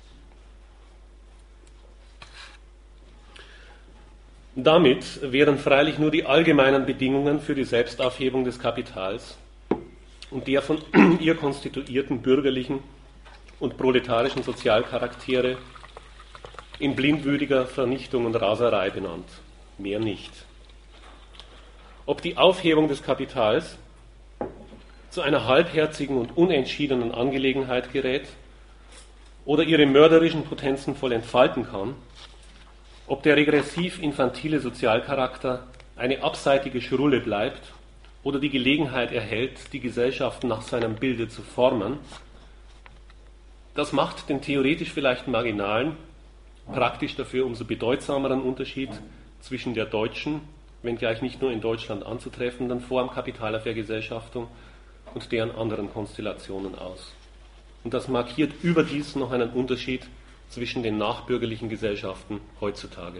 Damit wären freilich nur die allgemeinen Bedingungen für die Selbstaufhebung des Kapitals und der von ihr konstituierten bürgerlichen und proletarischen Sozialcharaktere in blindwütiger Vernichtung und Raserei benannt. Mehr nicht. Ob die Aufhebung des Kapitals zu einer halbherzigen und unentschiedenen Angelegenheit gerät oder ihre mörderischen Potenzen voll entfalten kann, ob der regressiv-infantile Sozialcharakter eine abseitige Schrulle bleibt oder die Gelegenheit erhält, die Gesellschaft nach seinem Bilde zu formen, das macht den theoretisch vielleicht marginalen, praktisch dafür umso bedeutsameren Unterschied zwischen der deutschen, wenngleich nicht nur in Deutschland anzutreffenden Form Kapitalervergesellschaftung und deren anderen Konstellationen aus. Und das markiert überdies noch einen Unterschied zwischen den nachbürgerlichen Gesellschaften heutzutage.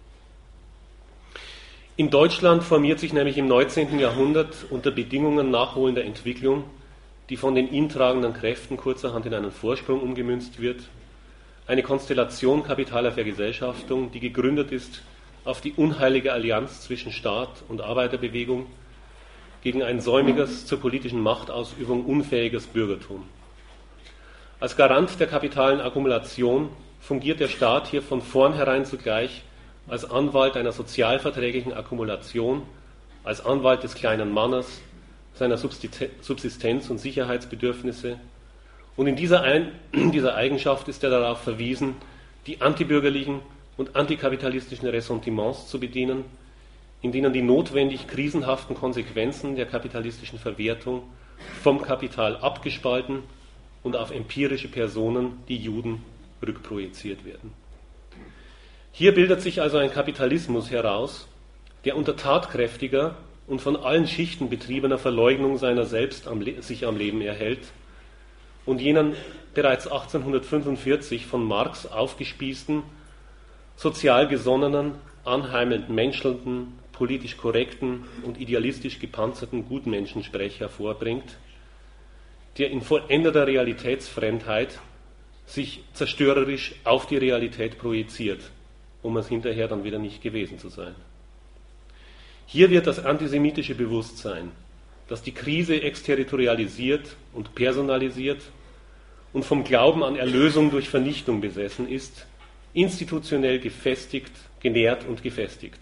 In Deutschland formiert sich nämlich im neunzehnten Jahrhundert unter Bedingungen nachholender Entwicklung, die von den ihn tragenden Kräften kurzerhand in einen Vorsprung umgemünzt wird, eine Konstellation kapitaler Vergesellschaftung, die gegründet ist auf die unheilige Allianz zwischen Staat und Arbeiterbewegung gegen ein säumiges, zur politischen Machtausübung unfähiges Bürgertum. Als Garant der kapitalen Akkumulation fungiert der Staat hier von vornherein zugleich als Anwalt einer sozialverträglichen Akkumulation, als Anwalt des kleinen Mannes, seiner Subsistenz- und Sicherheitsbedürfnisse. Und in dieser, Ein- in dieser Eigenschaft ist er darauf verwiesen, die antibürgerlichen und antikapitalistischen Ressentiments zu bedienen, in denen die notwendig krisenhaften Konsequenzen der kapitalistischen Verwertung vom Kapital abgespalten und auf empirische Personen, die Juden, rückprojiziert werden. Hier bildet sich also ein Kapitalismus heraus, der unter tatkräftiger und von allen Schichten betriebener Verleugnung seiner selbst am Le- sich am Leben erhält und jenen bereits achtzehnhundertfünfundvierzig von Marx aufgespießten, sozial gesonnenen, anheimelnd menschelnden, politisch korrekten und idealistisch gepanzerten Gutmenschensprech hervorbringt, der in vollendeter Realitätsfremdheit sich zerstörerisch auf die Realität projiziert, um es hinterher dann wieder nicht gewesen zu sein. Hier wird das antisemitische Bewusstsein, das die Krise exterritorialisiert und personalisiert und vom Glauben an Erlösung durch Vernichtung besessen ist, institutionell gefestigt, genährt und gefestigt.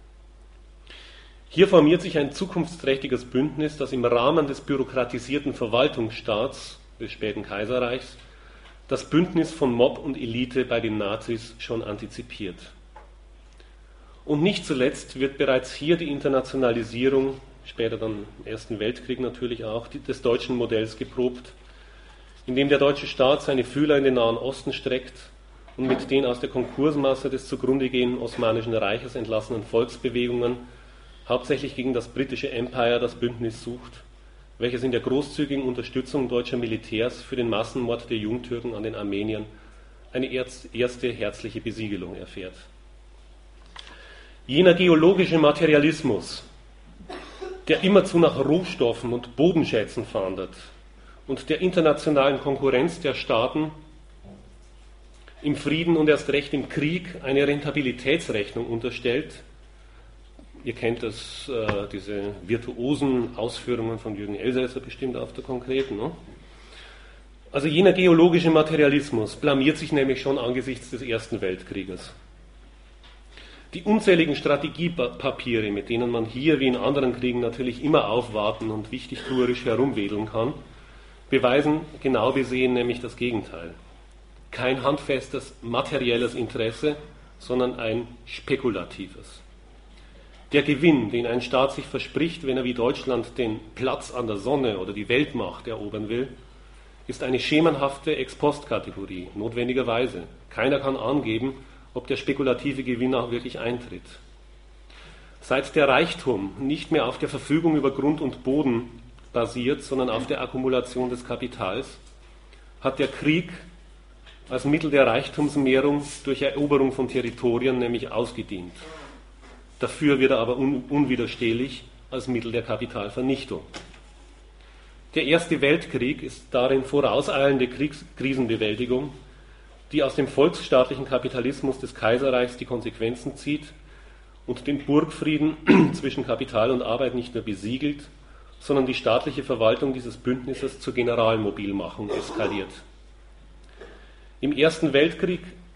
Hier formiert sich ein zukunftsträchtiges Bündnis, das im Rahmen des bürokratisierten Verwaltungsstaats des späten Kaiserreichs das Bündnis von Mob und Elite bei den Nazis schon antizipiert. Und nicht zuletzt wird bereits hier die Internationalisierung, später dann im Ersten Weltkrieg natürlich auch, des deutschen Modells geprobt, in dem der deutsche Staat seine Fühler in den Nahen Osten streckt und mit den aus der Konkursmasse des zugrunde gehenden Osmanischen Reiches entlassenen Volksbewegungen hauptsächlich gegen das britische Empire das Bündnis sucht, welches in der großzügigen Unterstützung deutscher Militärs für den Massenmord der Jungtürken an den Armeniern eine erste herzliche Besiegelung erfährt. Jener geologische Materialismus, der immerzu nach Rohstoffen und Bodenschätzen fahndet und der internationalen Konkurrenz der Staaten im Frieden und erst recht im Krieg eine Rentabilitätsrechnung unterstellt. Ihr kennt das, äh, diese virtuosen Ausführungen von Jürgen Elsässer bestimmt auf der konkreten. Ne? Also jener geologische Materialismus blamiert sich nämlich schon angesichts des Ersten Weltkrieges. Die unzähligen Strategiepapiere, mit denen man hier wie in anderen Kriegen natürlich immer aufwarten und wichtigtuerisch herumwedeln kann, beweisen genau besehen nämlich das Gegenteil. Kein handfestes materielles Interesse, sondern ein spekulatives. Der Gewinn, den ein Staat sich verspricht, wenn er wie Deutschland den Platz an der Sonne oder die Weltmacht erobern will, ist eine schemenhafte Ex-Post-Kategorie, notwendigerweise. Keiner kann angeben, ob der spekulative Gewinn auch wirklich eintritt. Seit der Reichtum nicht mehr auf der Verfügung über Grund und Boden basiert, sondern auf der Akkumulation des Kapitals, hat der Krieg als Mittel der Reichtumsmehrung durch Eroberung von Territorien nämlich ausgedient. Dafür wird er aber un- unwiderstehlich als Mittel der Kapitalvernichtung. Der Erste Weltkrieg ist darin vorauseilende Kriegs- Krisenbewältigung, die aus dem volksstaatlichen Kapitalismus des Kaiserreichs die Konsequenzen zieht und den Burgfrieden zwischen Kapital und Arbeit nicht nur besiegelt, sondern die staatliche Verwaltung dieses Bündnisses zur Generalmobilmachung eskaliert. Im Ersten Weltkrieg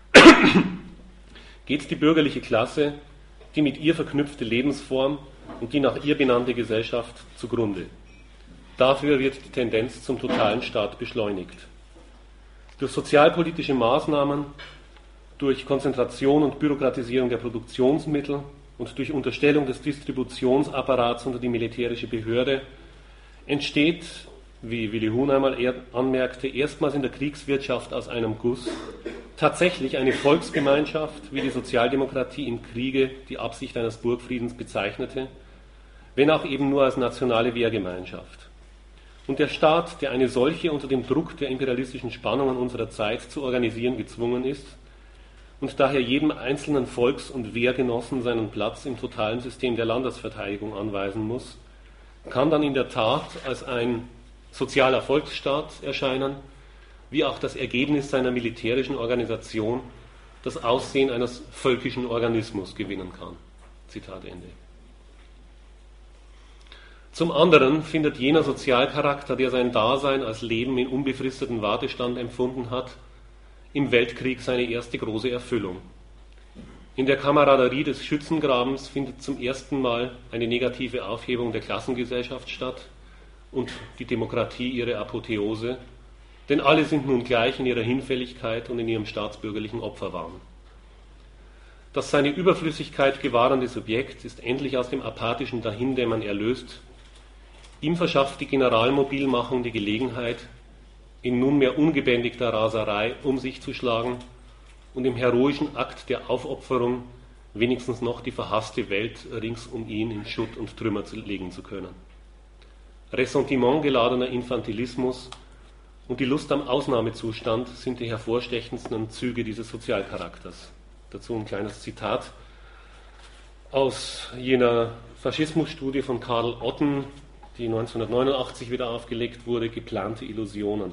geht die bürgerliche Klasse, die mit ihr verknüpfte Lebensform und die nach ihr benannte Gesellschaft zugrunde. Dafür wird die Tendenz zum totalen Staat beschleunigt. Durch sozialpolitische Maßnahmen, durch Konzentration und Bürokratisierung der Produktionsmittel und durch Unterstellung des Distributionsapparats unter die militärische Behörde entsteht, wie Willi Huhn einmal anmerkte, erstmals in der Kriegswirtschaft aus einem Guss tatsächlich eine Volksgemeinschaft, wie die Sozialdemokratie im Kriege die Absicht eines Burgfriedens bezeichnete, wenn auch eben nur als nationale Wehrgemeinschaft. Und der Staat, der eine solche unter dem Druck der imperialistischen Spannungen unserer Zeit zu organisieren gezwungen ist und daher jedem einzelnen Volks- und Wehrgenossen seinen Platz im totalen System der Landesverteidigung anweisen muss, kann dann in der Tat als ein sozialer Volksstaat erscheinen, wie auch das Ergebnis seiner militärischen Organisation das Aussehen eines völkischen Organismus gewinnen kann. Zitat Ende. Zum anderen findet jener Sozialcharakter, der sein Dasein als Leben in unbefristeten Wartestand empfunden hat, im Weltkrieg seine erste große Erfüllung. In der Kameraderie des Schützengrabens findet zum ersten Mal eine negative Aufhebung der Klassengesellschaft statt und die Demokratie ihre Apotheose, denn alle sind nun gleich in ihrer Hinfälligkeit und in ihrem staatsbürgerlichen Opferwahn. Das seine Überflüssigkeit gewahrende Subjekt ist endlich aus dem apathischen Dahindämmern erlöst. Ihm verschafft die Generalmobilmachung die Gelegenheit, in nunmehr ungebändigter Raserei um sich zu schlagen und im heroischen Akt der Aufopferung wenigstens noch die verhasste Welt rings um ihn in Schutt und Trümmer legen zu können. Ressentimentgeladener Infantilismus und die Lust am Ausnahmezustand sind die hervorstechendsten Züge dieses Sozialcharakters. Dazu ein kleines Zitat aus jener Faschismusstudie von Karl Otten, die neunzehnhundertneunundachtzig wieder aufgelegt wurde, Geplante Illusionen.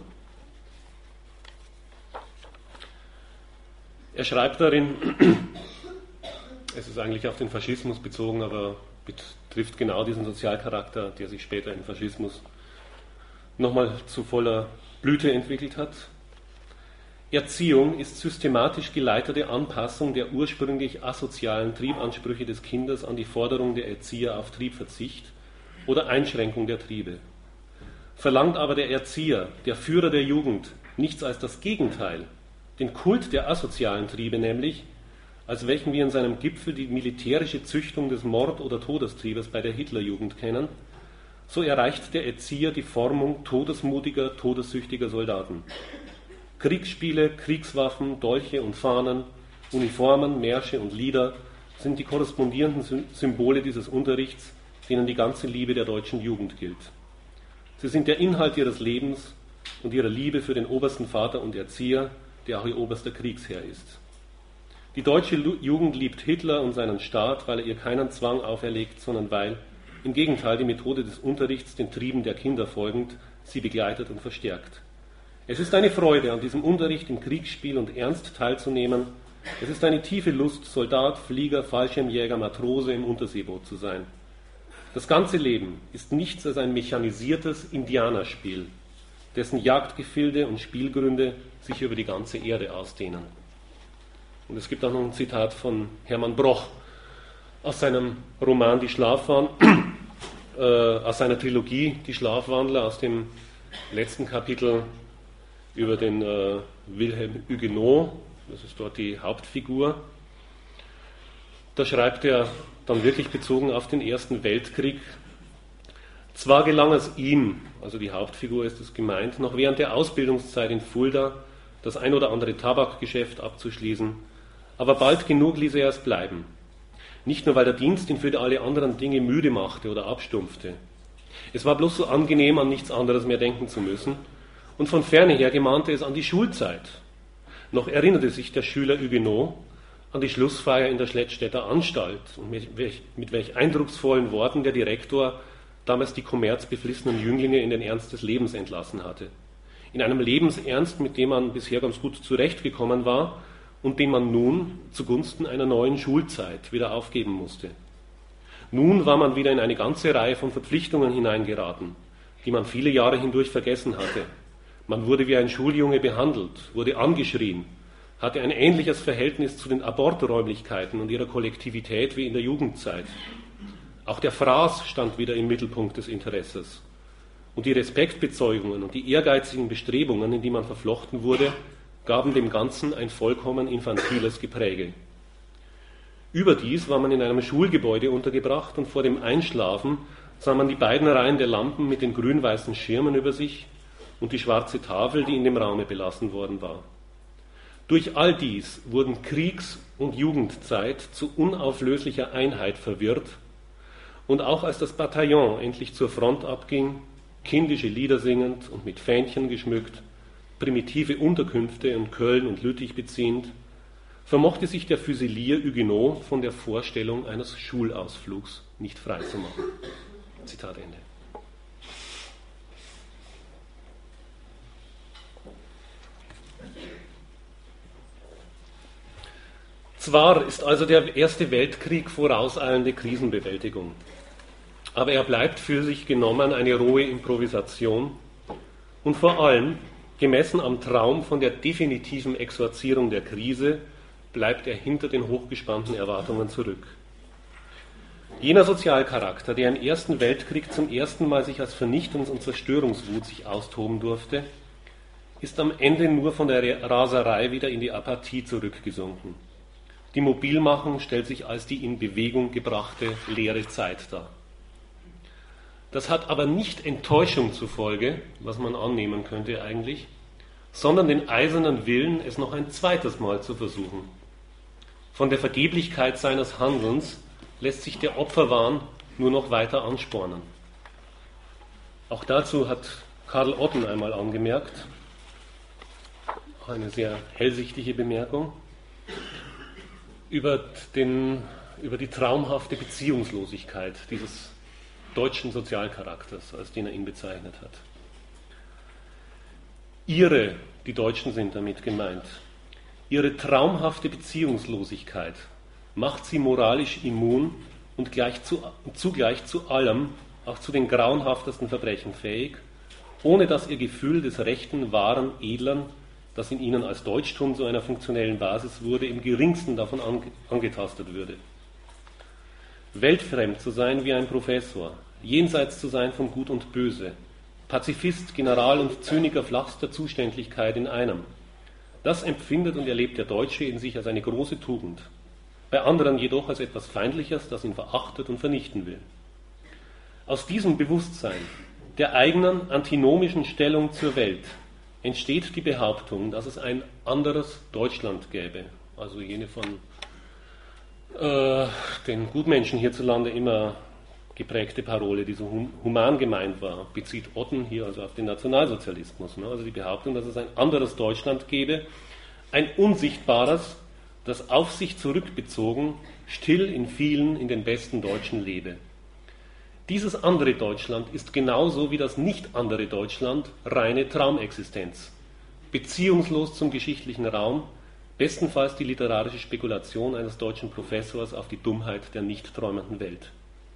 Er schreibt darin, es ist eigentlich auf den Faschismus bezogen, aber betrifft genau diesen Sozialcharakter, der sich später im Faschismus nochmal zu voller Blüte entwickelt hat. Erziehung ist systematisch geleitete Anpassung der ursprünglich asozialen Triebansprüche des Kindes an die Forderung der Erzieher auf Triebverzicht oder Einschränkung der Triebe. Verlangt aber der Erzieher, der Führer der Jugend, nichts als das Gegenteil, den Kult der asozialen Triebe nämlich, als welchen wir in seinem Gipfel die militärische Züchtung des Mord- oder Todestriebes bei der Hitlerjugend kennen, so erreicht der Erzieher die Formung todesmutiger, todessüchtiger Soldaten. Kriegsspiele, Kriegswaffen, Dolche und Fahnen, Uniformen, Märsche und Lieder sind die korrespondierenden Symbole dieses Unterrichts, denen die ganze Liebe der deutschen Jugend gilt. Sie sind der Inhalt ihres Lebens und ihrer Liebe für den obersten Vater und Erzieher, der auch ihr oberster Kriegsherr ist. Die deutsche Jugend liebt Hitler und seinen Staat, weil er ihr keinen Zwang auferlegt, sondern weil, im Gegenteil, die Methode des Unterrichts den Trieben der Kinder folgend, sie begleitet und verstärkt. Es ist eine Freude, an diesem Unterricht im Kriegsspiel und Ernst teilzunehmen. Es ist eine tiefe Lust, Soldat, Flieger, Fallschirmjäger, Matrose im Unterseeboot zu sein. Das ganze Leben ist nichts als ein mechanisiertes Indianerspiel, dessen Jagdgefilde und Spielgründe sich über die ganze Erde ausdehnen. Und es gibt auch noch ein Zitat von Hermann Broch aus seinem Roman Die Schlafwandler, äh, aus seiner Trilogie Die Schlafwandler, aus dem letzten Kapitel über den äh, Wilhelm Huguenot, das ist dort die Hauptfigur. Da schreibt er dann wirklich bezogen auf den Ersten Weltkrieg: Zwar gelang es ihm, also die Hauptfigur ist es gemeint, noch während der Ausbildungszeit in Fulda das ein oder andere Tabakgeschäft abzuschließen, aber bald genug ließ er es bleiben. Nicht nur, weil der Dienst ihn für alle anderen Dinge müde machte oder abstumpfte. Es war bloß so angenehm, an nichts anderes mehr denken zu müssen, und von ferne her gemahnte es an die Schulzeit. Noch erinnerte sich der Schüler Huguenot an die Schlussfeier in der Schlettstädter Anstalt und mit welch, mit welch eindrucksvollen Worten der Direktor damals die kommerzbeflissenen Jünglinge in den Ernst des Lebens entlassen hatte. In einem Lebensernst, mit dem man bisher ganz gut zurechtgekommen war und den man nun zugunsten einer neuen Schulzeit wieder aufgeben musste. Nun war man wieder in eine ganze Reihe von Verpflichtungen hineingeraten, die man viele Jahre hindurch vergessen hatte. Man wurde wie ein Schuljunge behandelt, wurde angeschrien, hatte ein ähnliches Verhältnis zu den Aborträumlichkeiten und ihrer Kollektivität wie in der Jugendzeit. Auch der Fraß stand wieder im Mittelpunkt des Interesses. Und die Respektbezeugungen und die ehrgeizigen Bestrebungen, in die man verflochten wurde, gaben dem Ganzen ein vollkommen infantiles Gepräge. Überdies war man in einem Schulgebäude untergebracht und vor dem Einschlafen sah man die beiden Reihen der Lampen mit den grün-weißen Schirmen über sich und die schwarze Tafel, die in dem Raume belassen worden war. Durch all dies wurden Kriegs- und Jugendzeit zu unauflöslicher Einheit verwirrt, und auch als das Bataillon endlich zur Front abging, kindische Lieder singend und mit Fähnchen geschmückt, primitive Unterkünfte in Köln und Lüttich beziehend, vermochte sich der Füsilier Huguenot von der Vorstellung eines Schulausflugs nicht freizumachen. Zitat Ende. Zwar ist also der Erste Weltkrieg vorauseilende Krisenbewältigung, aber er bleibt für sich genommen eine rohe Improvisation und vor allem, gemessen am Traum von der definitiven Exorzierung der Krise, bleibt er hinter den hochgespannten Erwartungen zurück. Jener Sozialcharakter, der im Ersten Weltkrieg zum ersten Mal sich als Vernichtungs- und Zerstörungswut sich austoben durfte, ist am Ende nur von der Raserei wieder in die Apathie zurückgesunken. Die Mobilmachung stellt sich als die in Bewegung gebrachte leere Zeit dar. Das hat aber nicht Enttäuschung zur Folge, was man annehmen könnte eigentlich, sondern den eisernen Willen, es noch ein zweites Mal zu versuchen. Von der Vergeblichkeit seines Handelns lässt sich der Opferwahn nur noch weiter anspornen. Auch dazu hat Karl Otten einmal angemerkt, auch eine sehr hellsichtige Bemerkung, über, den, über die traumhafte Beziehungslosigkeit dieses deutschen Sozialcharakters, als den er ihn bezeichnet hat. Ihre, die Deutschen sind damit gemeint, ihre traumhafte Beziehungslosigkeit macht sie moralisch immun und gleich zu, zugleich zu allem, auch zu den grauenhaftesten Verbrechen fähig, ohne dass ihr Gefühl des rechten, wahren, edlen, das in ihnen als Deutschtum zu einer funktionellen Basis wurde, im geringsten davon ange- angetastet würde. Weltfremd zu sein wie ein Professor, jenseits zu sein von Gut und Böse, Pazifist, General und Zyniker flachster Zuständigkeit in einem. Das empfindet und erlebt der Deutsche in sich als eine große Tugend, bei anderen jedoch als etwas Feindliches, das ihn verachtet und vernichten will. Aus diesem Bewusstsein der eigenen antinomischen Stellung zur Welt entsteht die Behauptung, dass es ein anderes Deutschland gäbe, also jene von äh, den Gutmenschen hierzulande immer geprägte Parole, die so hum human gemeint war, bezieht Otten hier also auf den Nationalsozialismus. Ne? Also die Behauptung, dass es ein anderes Deutschland gäbe, ein unsichtbares, das auf sich zurückbezogen, still in vielen, in den besten Deutschen lebe. Dieses andere Deutschland ist genauso wie das nicht andere Deutschland reine Traumexistenz, beziehungslos zum geschichtlichen Raum, bestenfalls die literarische Spekulation eines deutschen Professors auf die Dummheit der nicht träumenden Welt.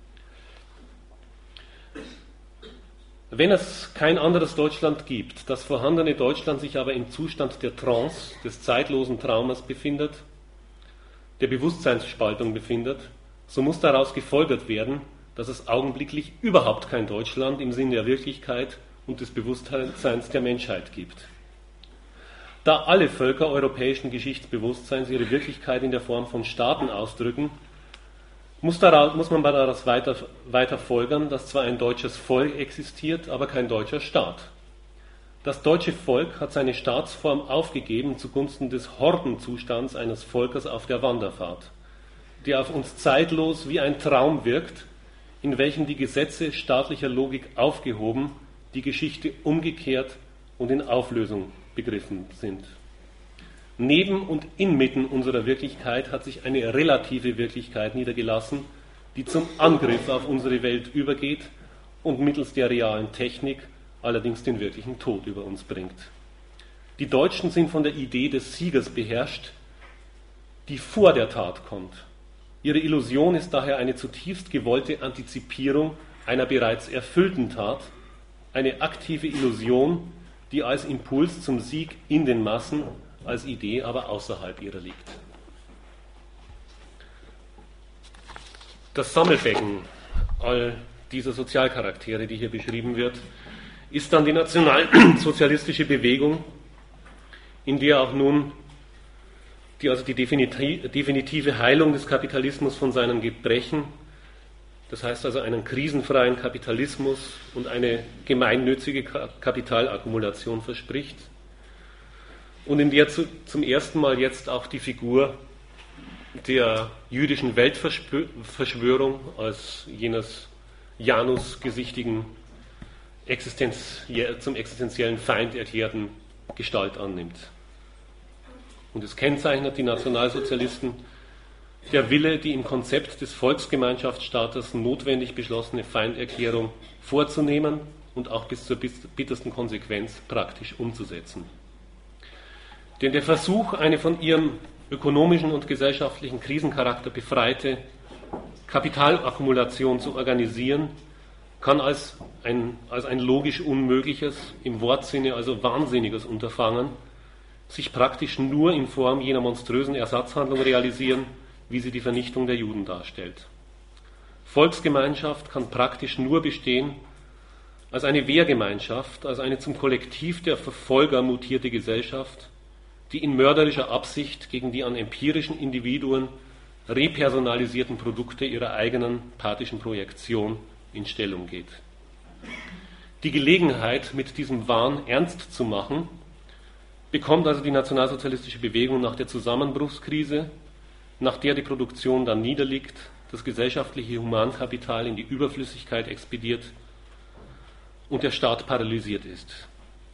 Wenn es kein anderes Deutschland gibt, das vorhandene Deutschland sich aber im Zustand der Trance, des zeitlosen Traumas befindet, der Bewusstseinsspaltung befindet, so muss daraus gefolgert werden, dass es augenblicklich überhaupt kein Deutschland im Sinn der Wirklichkeit und des Bewusstseins der Menschheit gibt. Da alle Völker europäischen Geschichtsbewusstseins ihre Wirklichkeit in der Form von Staaten ausdrücken, muss, daraus, muss man daraus weiter, weiter folgern, dass zwar ein deutsches Volk existiert, aber kein deutscher Staat. Das deutsche Volk hat seine Staatsform aufgegeben zugunsten des Hordenzustands eines Volkes auf der Wanderfahrt, der auf uns zeitlos wie ein Traum wirkt, in welchem die Gesetze staatlicher Logik aufgehoben, die Geschichte umgekehrt und in Auflösung begriffen sind. Neben und inmitten unserer Wirklichkeit hat sich eine relative Wirklichkeit niedergelassen, die zum Angriff auf unsere Welt übergeht und mittels der realen Technik allerdings den wirklichen Tod über uns bringt. Die Deutschen sind von der Idee des Siegers beherrscht, die vor der Tat kommt. Ihre Illusion ist daher eine zutiefst gewollte Antizipierung einer bereits erfüllten Tat, eine aktive Illusion, die als Impuls zum Sieg in den Massen, als Idee aber außerhalb ihrer liegt. Das Sammelbecken all dieser Sozialcharaktere, die hier beschrieben wird, ist dann die nationalsozialistische Bewegung, in der auch nun die also die definitive Heilung des Kapitalismus von seinen Gebrechen, das heißt also einen krisenfreien Kapitalismus und eine gemeinnützige Kapitalakkumulation verspricht und in der zu, zum ersten Mal jetzt auch die Figur der jüdischen Weltverschwörung als jenes Janus-gesichtigen Existenz, zum existenziellen Feind erklärten Gestalt annimmt. Und es kennzeichnet die Nationalsozialisten der Wille, die im Konzept des Volksgemeinschaftsstaates notwendig beschlossene Feinderklärung vorzunehmen und auch bis zur bittersten Konsequenz praktisch umzusetzen. Denn der Versuch, eine von ihrem ökonomischen und gesellschaftlichen Krisencharakter befreite Kapitalakkumulation zu organisieren, kann als ein, als ein logisch unmögliches, im Wortsinne also wahnsinniges Unterfangen sich praktisch nur in Form jener monströsen Ersatzhandlung realisieren, wie sie die Vernichtung der Juden darstellt. Volksgemeinschaft kann praktisch nur bestehen als eine Wehrgemeinschaft, als eine zum Kollektiv der Verfolger mutierte Gesellschaft, die in mörderischer Absicht gegen die an empirischen Individuen repersonalisierten Produkte ihrer eigenen pathischen Projektion in Stellung geht. Die Gelegenheit, mit diesem Wahn ernst zu machen, bekommt also die nationalsozialistische Bewegung nach der Zusammenbruchskrise, nach der die Produktion dann niederliegt, das gesellschaftliche Humankapital in die Überflüssigkeit expediert und der Staat paralysiert ist.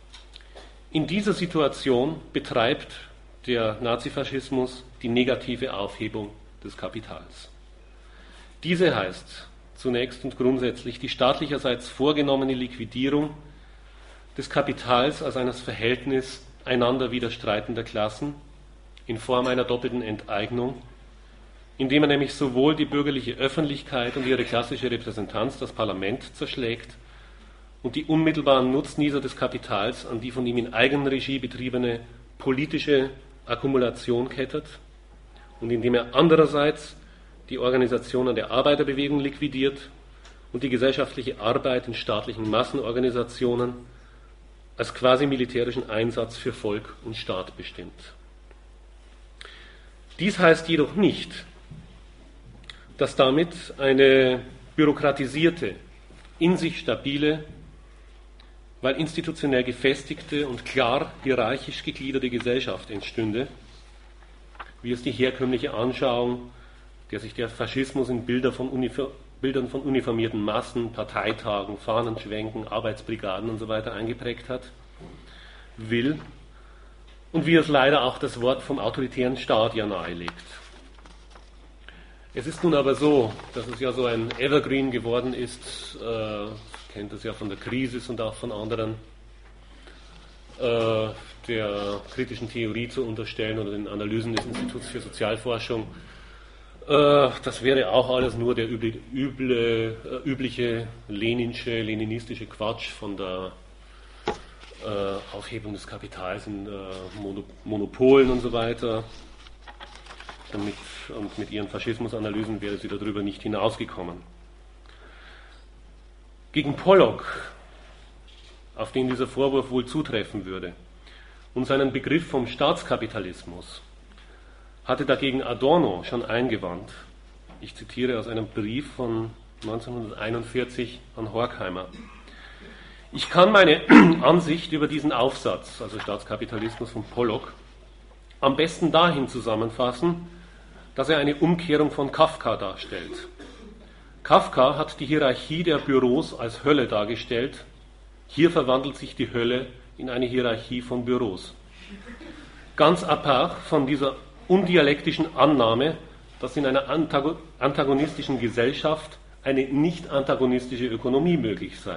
In dieser Situation betreibt der Nazifaschismus die negative Aufhebung des Kapitals. Diese heißt zunächst und grundsätzlich die staatlicherseits vorgenommene Liquidierung des Kapitals als eines Verhältnis einander widerstreitender Klassen in Form einer doppelten Enteignung, indem man nämlich sowohl die bürgerliche Öffentlichkeit und ihre klassische Repräsentanz, das Parlament, zerschlägt und die unmittelbaren Nutznießer des Kapitals an die von ihm in Eigenregie betriebene politische Akkumulation kettet und indem er andererseits die Organisationen der Arbeiterbewegung liquidiert und die gesellschaftliche Arbeit in staatlichen Massenorganisationen als quasi militärischen Einsatz für Volk und Staat bestimmt. Dies heißt jedoch nicht, dass damit eine bürokratisierte, in sich stabile, weil institutionell gefestigte und klar hierarchisch gegliederte Gesellschaft entstünde, wie es die herkömmliche Anschauung, der sich der Faschismus in Bilder von Uniform, Bildern von uniformierten Massen, Parteitagen, Fahnenschwenken, Arbeitsbrigaden und so weiter eingeprägt hat, will und wie es leider auch das Wort vom autoritären Staat ja nahelegt. Es ist nun aber so, dass es ja so ein Evergreen geworden ist, äh, kennt es ja von der Krisis und auch von anderen, äh, der kritischen Theorie zu unterstellen oder den Analysen des Instituts für Sozialforschung. Äh, das wäre auch alles nur der üble, üble, äh, übliche leninsche, leninistische Quatsch von der äh, Aufhebung des Kapitals in äh, Monopolen und so weiter. Damit, und mit ihren Faschismusanalysen wäre sie darüber nicht hinausgekommen. Gegen Pollock, auf den dieser Vorwurf wohl zutreffen würde, und seinen Begriff vom Staatskapitalismus, hatte dagegen Adorno schon eingewandt. Ich zitiere aus einem Brief von neunzehnhunderteinundvierzig an Horkheimer. Ich kann meine Ansicht über diesen Aufsatz, also Staatskapitalismus von Pollock, am besten dahin zusammenfassen, dass er eine Umkehrung von Kafka darstellt. Kafka hat die Hierarchie der Büros als Hölle dargestellt. Hier verwandelt sich die Hölle in eine Hierarchie von Büros. Ganz apart von dieser undialektischen Annahme, dass in einer antagonistischen Gesellschaft eine nicht antagonistische Ökonomie möglich sei.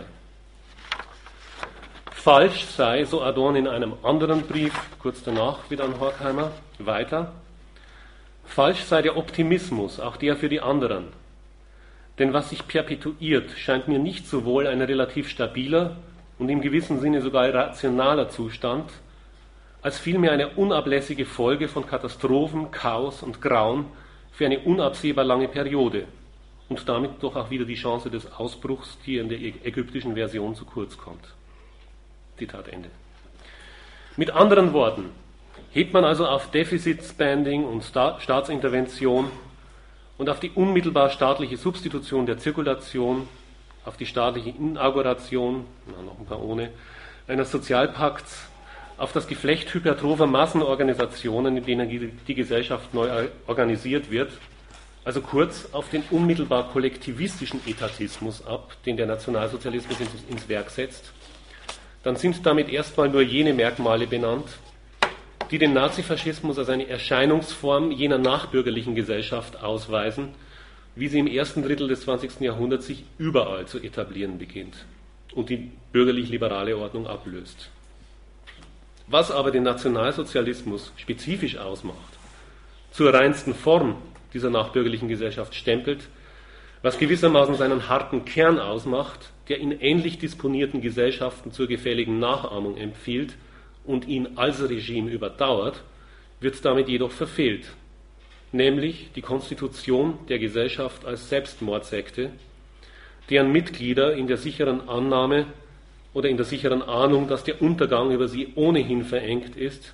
Falsch sei, so Adorno in einem anderen Brief, kurz danach wieder an Horkheimer, weiter, falsch sei der Optimismus, auch der für die anderen. Denn was sich perpetuiert, scheint mir nicht sowohl ein relativ stabiler und im gewissen Sinne sogar rationaler Zustand, als vielmehr eine unablässige Folge von Katastrophen, Chaos und Grauen für eine unabsehbar lange Periode und damit doch auch wieder die Chance des Ausbruchs, die in der ägyptischen Version zu kurz kommt. Zitat Ende. Mit anderen Worten, hebt man also auf Defizit-Spending und Sta- Staatsintervention und auf die unmittelbar staatliche Substitution der Zirkulation, auf die staatliche Inauguration, na, noch ein paar ohne, eines Sozialpakts, auf das Geflecht hypertropher Massenorganisationen, in denen die, die Gesellschaft neu organisiert wird, also kurz auf den unmittelbar kollektivistischen Etatismus ab, den der Nationalsozialismus ins, ins Werk setzt, dann sind damit erstmal nur jene Merkmale benannt, die den Nazifaschismus als eine Erscheinungsform jener nachbürgerlichen Gesellschaft ausweisen, wie sie im ersten Drittel des zwanzigsten Jahrhunderts sich überall zu etablieren beginnt und die bürgerlich-liberale Ordnung ablöst. Was aber den Nationalsozialismus spezifisch ausmacht, zur reinsten Form dieser nachbürgerlichen Gesellschaft stempelt, was gewissermaßen seinen harten Kern ausmacht, der in ähnlich disponierten Gesellschaften zur gefälligen Nachahmung empfiehlt und ihn als Regime überdauert, wird damit jedoch verfehlt, nämlich die Konstitution der Gesellschaft als Selbstmordsekte, deren Mitglieder in der sicheren Annahme oder in der sicheren Ahnung, dass der Untergang über sie ohnehin verengt ist,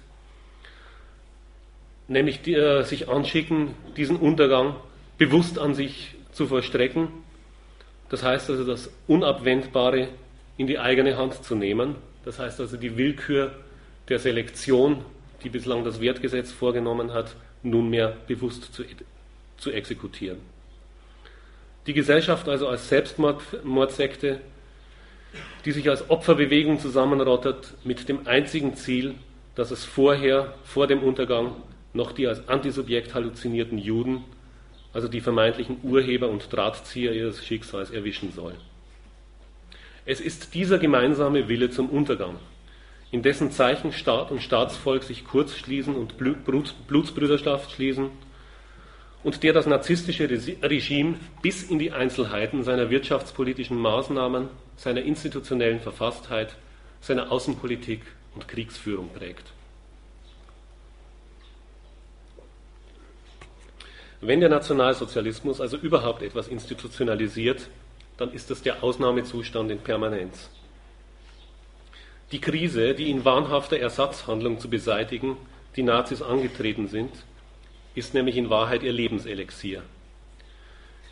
nämlich die, äh, sich anschicken, diesen Untergang bewusst an sich zu vollstrecken. Das heißt also, das Unabwendbare in die eigene Hand zu nehmen. Das heißt also, die Willkür der Selektion, die bislang das Wertgesetz vorgenommen hat, nunmehr bewusst zu, zu exekutieren. Die Gesellschaft also als Selbstmordsekte, die sich als Opferbewegung zusammenrottet mit dem einzigen Ziel, dass es vorher, vor dem Untergang, noch die als Antisubjekt halluzinierten Juden, also die vermeintlichen Urheber und Drahtzieher ihres Schicksals, erwischen soll. Es ist dieser gemeinsame Wille zum Untergang, in dessen Zeichen Staat und Staatsvolk sich kurzschließen und Blutsbrüderschaft schließen und der das narzisstische Regime bis in die Einzelheiten seiner wirtschaftspolitischen Maßnahmen, seiner institutionellen Verfasstheit, seiner Außenpolitik und Kriegsführung prägt. Wenn der Nationalsozialismus also überhaupt etwas institutionalisiert, dann ist das der Ausnahmezustand in Permanenz. Die Krise, die in wahnhafter Ersatzhandlung zu beseitigen die Nazis angetreten sind, ist nämlich in Wahrheit ihr Lebenselixier.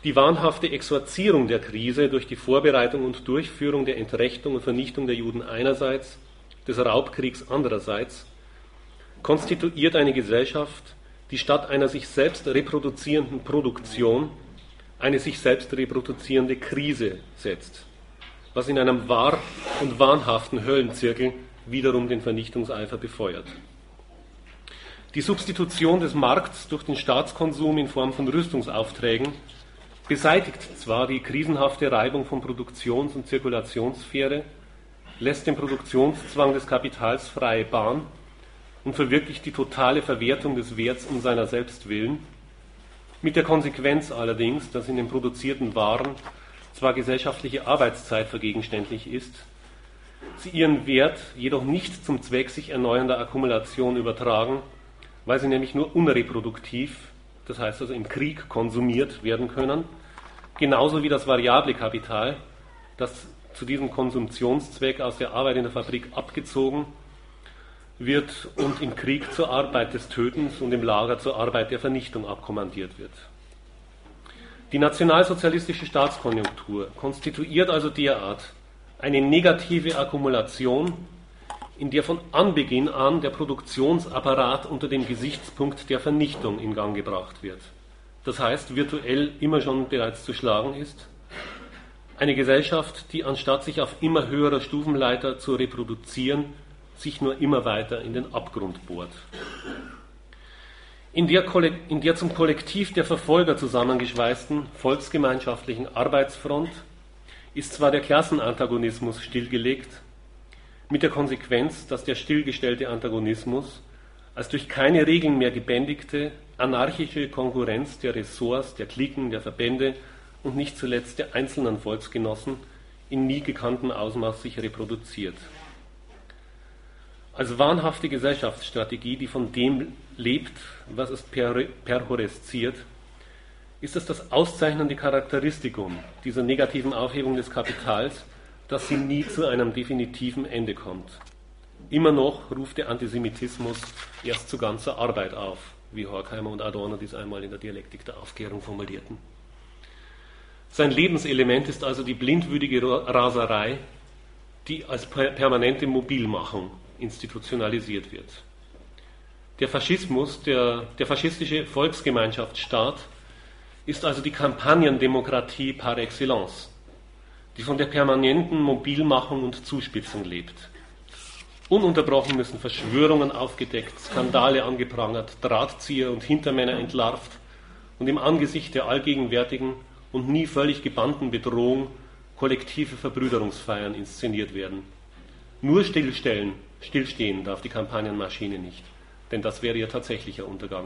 Die wahnhafte Exorzierung der Krise durch die Vorbereitung und Durchführung der Entrechtung und Vernichtung der Juden einerseits, des Raubkriegs andererseits, konstituiert eine Gesellschaft, die statt einer sich selbst reproduzierenden Produktion eine sich selbst reproduzierende Krise setzt, was in einem wahr und wahnhaften Höllenzirkel wiederum den Vernichtungseifer befeuert. Die Substitution des Markts durch den Staatskonsum in Form von Rüstungsaufträgen beseitigt zwar die krisenhafte Reibung von Produktions- und Zirkulationssphäre, lässt dem Produktionszwang des Kapitals freie Bahn und verwirklicht die totale Verwertung des Werts um seiner selbst willen, mit der Konsequenz allerdings, dass in den produzierten Waren zwar gesellschaftliche Arbeitszeit vergegenständlich ist, sie ihren Wert jedoch nicht zum Zweck sich erneuernder Akkumulation übertragen, weil sie nämlich nur unreproduktiv, das heißt also im Krieg konsumiert werden können, genauso wie das variable Kapital, das zu diesem Konsumptionszweck aus der Arbeit in der Fabrik abgezogen wird und im Krieg zur Arbeit des Tötens und im Lager zur Arbeit der Vernichtung abkommandiert wird. Die nationalsozialistische Staatskonjunktur konstituiert also derart eine negative Akkumulation, in der von Anbeginn an der Produktionsapparat unter dem Gesichtspunkt der Vernichtung in Gang gebracht wird. Das heißt, virtuell immer schon bereits zu schlagen ist. Eine Gesellschaft, die anstatt sich auf immer höherer Stufenleiter zu reproduzieren, sich nur immer weiter in den Abgrund bohrt. In der, in der zum Kollektiv der Verfolger zusammengeschweißten volksgemeinschaftlichen Arbeitsfront ist zwar der Klassenantagonismus stillgelegt, mit der Konsequenz, dass der stillgestellte Antagonismus als durch keine Regeln mehr gebändigte, anarchische Konkurrenz der Ressorts, der Cliquen, der Verbände und nicht zuletzt der einzelnen Volksgenossen in nie gekanntem Ausmaß sich reproduziert. Als wahnhafte Gesellschaftsstrategie, die von dem lebt, was es per, perhoresziert, ist es das auszeichnende Charakteristikum dieser negativen Aufhebung des Kapitals, dass sie nie zu einem definitiven Ende kommt. Immer noch ruft der Antisemitismus erst zu ganzer Arbeit auf, wie Horkheimer und Adorno dies einmal in der Dialektik der Aufklärung formulierten. Sein Lebenselement ist also die blindwütige Raserei, die als permanente Mobilmachung institutionalisiert wird. Der Faschismus, der, der faschistische Volksgemeinschaftsstaat, ist also die Kampagnendemokratie par excellence, die von der permanenten Mobilmachung und Zuspitzung lebt. Ununterbrochen müssen Verschwörungen aufgedeckt, Skandale angeprangert, Drahtzieher und Hintermänner entlarvt und im Angesicht der allgegenwärtigen und nie völlig gebannten Bedrohung kollektive Verbrüderungsfeiern inszeniert werden. Nur stillstellen, stillstehen darf die Kampagnenmaschine nicht, denn das wäre ihr tatsächlicher Untergang.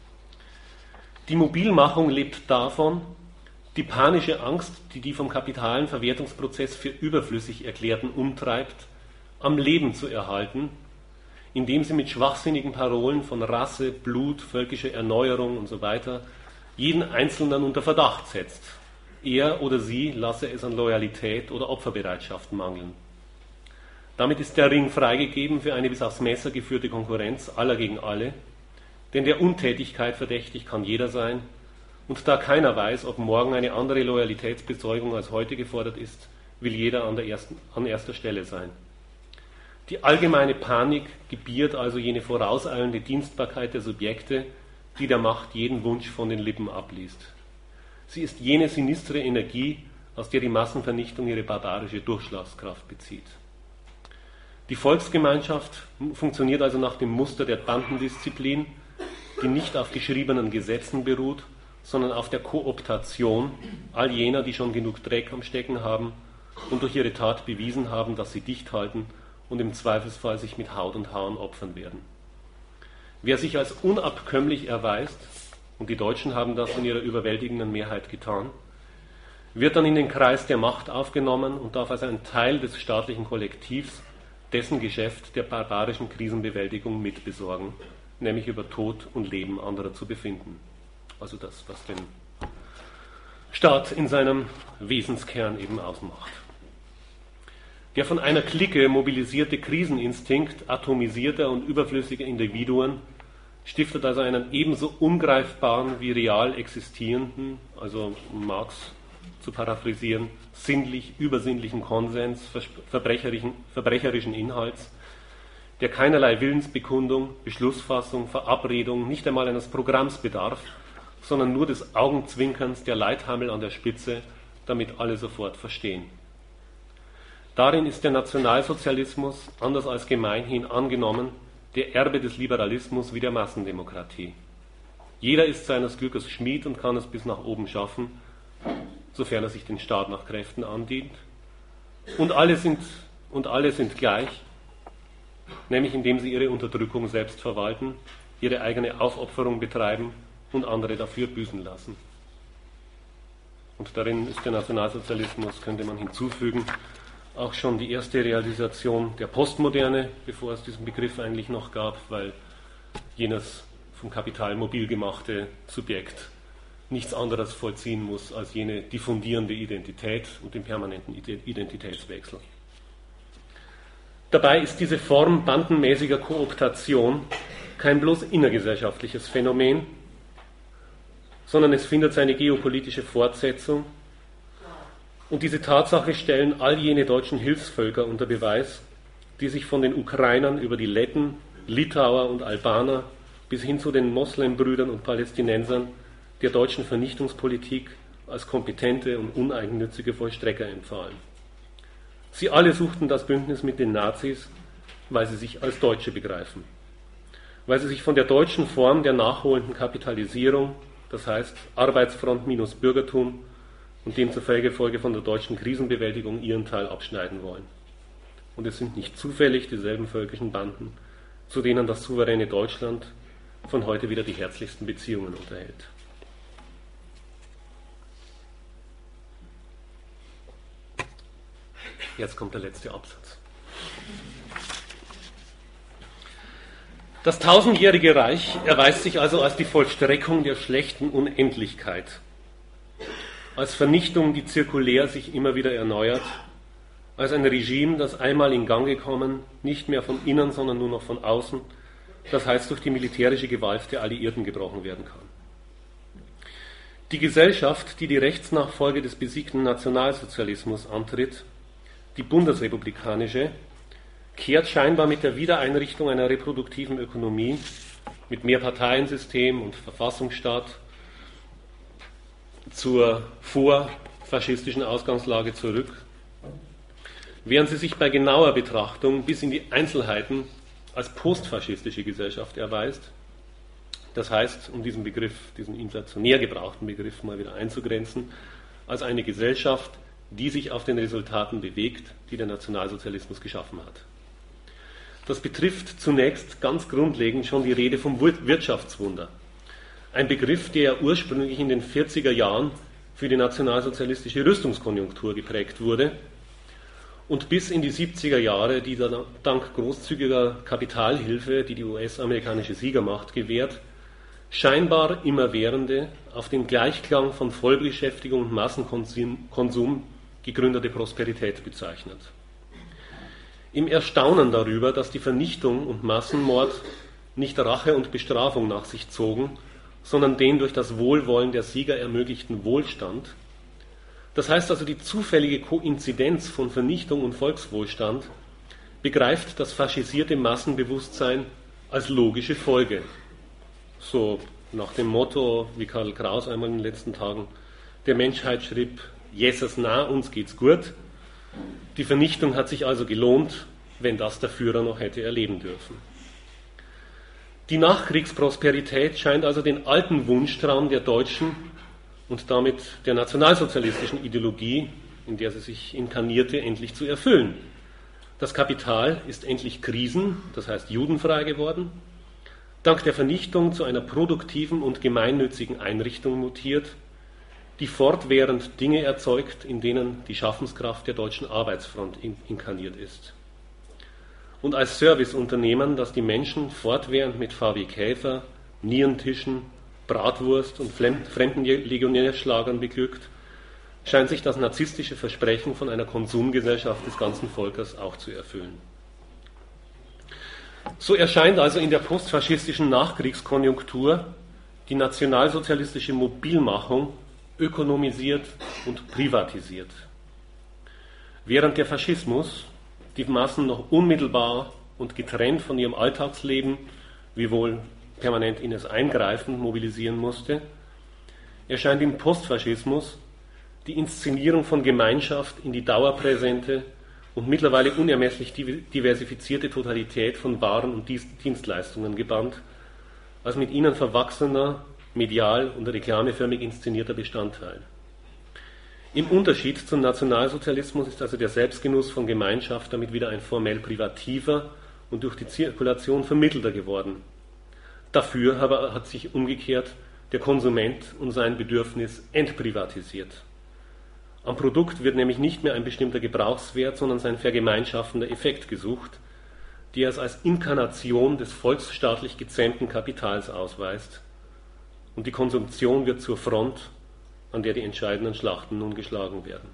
Die Mobilmachung lebt davon, die panische Angst, die die vom kapitalen Verwertungsprozess für überflüssig erklärten umtreibt, am Leben zu erhalten, indem sie mit schwachsinnigen Parolen von Rasse, Blut, völkischer Erneuerung und so weiter jeden Einzelnen unter Verdacht setzt. Er oder sie lasse es an Loyalität oder Opferbereitschaft mangeln. Damit ist der Ring freigegeben für eine bis aufs Messer geführte Konkurrenz aller gegen alle, denn der Untätigkeit verdächtig kann jeder sein, und da keiner weiß, ob morgen eine andere Loyalitätsbezeugung als heute gefordert ist, will jeder an, der ersten, an erster Stelle sein. Die allgemeine Panik gebiert also jene vorauseilende Dienstbarkeit der Subjekte, die der Macht jeden Wunsch von den Lippen abliest. Sie ist jene sinistre Energie, aus der die Massenvernichtung ihre barbarische Durchschlagskraft bezieht. Die Volksgemeinschaft funktioniert also nach dem Muster der Bandendisziplin, die nicht auf geschriebenen Gesetzen beruht, sondern auf der Kooptation all jener, die schon genug Dreck am Stecken haben und durch ihre Tat bewiesen haben, dass sie dicht halten und im Zweifelsfall sich mit Haut und Haaren opfern werden. Wer sich als unabkömmlich erweist, und die Deutschen haben das in ihrer überwältigenden Mehrheit getan, wird dann in den Kreis der Macht aufgenommen und darf als ein Teil des staatlichen Kollektivs dessen Geschäft der barbarischen Krisenbewältigung mitbesorgen, nämlich über Tod und Leben anderer zu befinden. Also das, was den Staat in seinem Wesenskern eben ausmacht. Der von einer Clique mobilisierte Kriseninstinkt atomisierter und überflüssiger Individuen stiftet also einen ebenso ungreifbaren wie real existierenden, also Marx zu paraphrasieren, sinnlich übersinnlichen Konsens verbrecherischen, verbrecherischen Inhalts, der keinerlei Willensbekundung, Beschlussfassung, Verabredung, nicht einmal eines Programms bedarf, sondern nur des Augenzwinkerns der Leithammel an der Spitze, damit alle sofort verstehen. Darin ist der Nationalsozialismus, anders als gemeinhin angenommen, der Erbe des Liberalismus wie der Massendemokratie. Jeder ist seines Glückes Schmied und kann es bis nach oben schaffen, sofern er sich den Staat nach Kräften andient. Und alle sind, und alle sind gleich, nämlich indem sie ihre Unterdrückung selbst verwalten, ihre eigene Aufopferung betreiben und andere dafür büßen lassen. Und darin ist der Nationalsozialismus, könnte man hinzufügen, auch schon die erste Realisation der Postmoderne, bevor es diesen Begriff eigentlich noch gab, weil jenes vom Kapital mobil gemachte Subjekt nichts anderes vollziehen muss als jene diffundierende Identität und den permanenten Identitätswechsel. Dabei ist diese Form bandenmäßiger Kooptation kein bloß innergesellschaftliches Phänomen, sondern es findet seine geopolitische Fortsetzung. Und diese Tatsache stellen all jene deutschen Hilfsvölker unter Beweis, die sich von den Ukrainern über die Letten, Litauer und Albaner bis hin zu den Moslembrüdern und Palästinensern der deutschen Vernichtungspolitik als kompetente und uneigennützige Vollstrecker empfahlen. Sie alle suchten das Bündnis mit den Nazis, weil sie sich als Deutsche begreifen, weil sie sich von der deutschen Form der nachholenden Kapitalisierung, das heißt Arbeitsfront minus Bürgertum, und demzufolge Folge von der deutschen Krisenbewältigung ihren Teil abschneiden wollen. Und es sind nicht zufällig dieselben völkischen Banden, zu denen das souveräne Deutschland von heute wieder die herzlichsten Beziehungen unterhält. Jetzt kommt der letzte Absatz. Das tausendjährige Reich erweist sich also als die Vollstreckung der schlechten Unendlichkeit, als Vernichtung, die zirkulär sich immer wieder erneuert, als ein Regime, das einmal in Gang gekommen, nicht mehr von innen, sondern nur noch von außen, das heißt durch die militärische Gewalt der Alliierten gebrochen werden kann. Die Gesellschaft, die die Rechtsnachfolge des besiegten Nationalsozialismus antritt, die bundesrepublikanische, kehrt scheinbar mit der Wiedereinrichtung einer reproduktiven Ökonomie, mit Mehrparteiensystem und Verfassungsstaat zur vorfaschistischen Ausgangslage zurück, während sie sich bei genauer Betrachtung bis in die Einzelheiten als postfaschistische Gesellschaft erweist. Das heißt, um diesen Begriff, diesen inflationär gebrauchten Begriff mal wieder einzugrenzen, als eine Gesellschaft, die sich auf den Resultaten bewegt, die der Nationalsozialismus geschaffen hat. Das betrifft zunächst ganz grundlegend schon die Rede vom Wirtschaftswunder. Ein Begriff, der ursprünglich in den vierziger Jahren für die nationalsozialistische Rüstungskonjunktur geprägt wurde und bis in die siebziger Jahre, die dann dank großzügiger Kapitalhilfe, die die U S-amerikanische Siegermacht gewährt, scheinbar immerwährende, auf den Gleichklang von Vollbeschäftigung und Massenkonsum gegründete Prosperität bezeichnet. Im Erstaunen darüber, dass die Vernichtung und Massenmord nicht Rache und Bestrafung nach sich zogen, sondern den durch das Wohlwollen der Sieger ermöglichten Wohlstand. Das heißt also, die zufällige Koinzidenz von Vernichtung und Volkswohlstand begreift das faschisierte Massenbewusstsein als logische Folge. So nach dem Motto, wie Karl Kraus einmal in den letzten Tagen der Menschheit schrieb, Jesus nah, uns geht's gut. Die Vernichtung hat sich also gelohnt, wenn das der Führer noch hätte erleben dürfen. Die Nachkriegsprosperität scheint also den alten Wunschtraum der deutschen und damit der nationalsozialistischen Ideologie, in der sie sich inkarnierte, endlich zu erfüllen. Das Kapital ist endlich krisen-, das heißt judenfrei geworden, dank der Vernichtung zu einer produktiven und gemeinnützigen Einrichtung mutiert, die fortwährend Dinge erzeugt, in denen die Schaffenskraft der deutschen Arbeitsfront inkarniert ist. Und als Serviceunternehmen, das die Menschen fortwährend mit V W Käfer, Nierentischen, Bratwurst und Fremdenlegionärschlagern beglückt, scheint sich das narzisstische Versprechen von einer Konsumgesellschaft des ganzen Volkes auch zu erfüllen. So erscheint also in der postfaschistischen Nachkriegskonjunktur die nationalsozialistische Mobilmachung ökonomisiert und privatisiert. Während der Faschismus die Massen noch unmittelbar und getrennt von ihrem Alltagsleben, wiewohl permanent in es eingreifen, mobilisieren musste, erscheint im Postfaschismus die Inszenierung von Gemeinschaft in die dauerpräsente und mittlerweile unermesslich diversifizierte Totalität von Waren und Dienstleistungen gebannt, als mit ihnen verwachsener, medial und reklameförmig inszenierter Bestandteil. Im Unterschied zum Nationalsozialismus ist also der Selbstgenuss von Gemeinschaft damit wieder ein formell privativer und durch die Zirkulation vermittelter geworden. Dafür aber hat sich umgekehrt der Konsument und sein Bedürfnis entprivatisiert. Am Produkt wird nämlich nicht mehr ein bestimmter Gebrauchswert, sondern sein vergemeinschaftender Effekt gesucht, der es als Inkarnation des volksstaatlich gezähmten Kapitals ausweist. Und die Konsumption wird zur Front, an der die entscheidenden Schlachten nun geschlagen werden.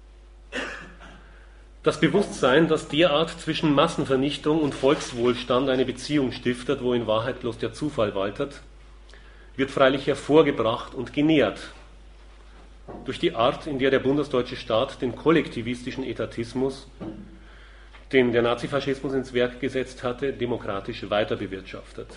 Das Bewusstsein, dass derart zwischen Massenvernichtung und Volkswohlstand eine Beziehung stiftet, wo in Wahrheit bloß der Zufall waltet, wird freilich hervorgebracht und genährt durch die Art, in der der bundesdeutsche Staat den kollektivistischen Etatismus, den der Nazifaschismus ins Werk gesetzt hatte, demokratisch weiter bewirtschaftet.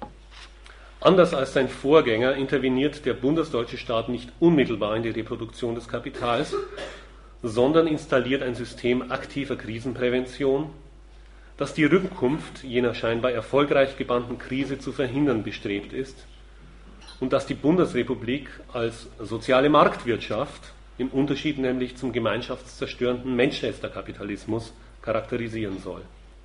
Anders als sein Vorgänger interveniert der bundesdeutsche Staat nicht unmittelbar in die Reproduktion des Kapitals, sondern installiert ein System aktiver Krisenprävention, das die Rückkunft jener scheinbar erfolgreich gebannten Krise zu verhindern bestrebt ist und das die Bundesrepublik als soziale Marktwirtschaft, im Unterschied nämlich zum gemeinschaftszerstörenden Manchester-Kapitalismus, charakterisieren soll.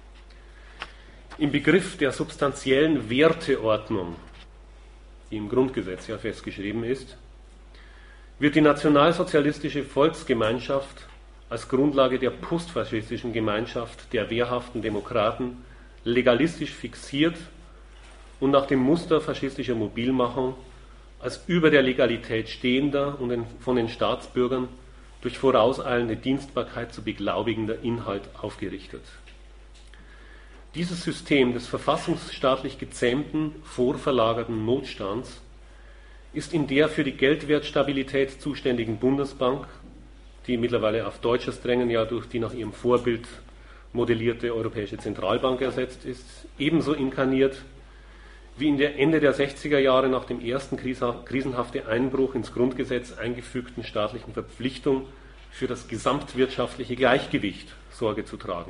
Im Begriff der substanziellen Werteordnung, die im Grundgesetz ja festgeschrieben ist, wird die nationalsozialistische Volksgemeinschaft als Grundlage der postfaschistischen Gemeinschaft der wehrhaften Demokraten legalistisch fixiert und nach dem Muster faschistischer Mobilmachung als über der Legalität stehender und von den Staatsbürgern durch vorauseilende Dienstbarkeit zu beglaubigender Inhalt aufgerichtet. Dieses System des verfassungsstaatlich gezähmten, vorverlagerten Notstands ist in der für die Geldwertstabilität zuständigen Bundesbank, die mittlerweile auf deutsches Drängen ja durch die nach ihrem Vorbild modellierte Europäische Zentralbank ersetzt ist, ebenso inkarniert wie in der Ende der sechziger Jahre nach dem ersten krisenhaften Einbruch ins Grundgesetz eingefügten staatlichen Verpflichtung, für das gesamtwirtschaftliche Gleichgewicht Sorge zu tragen.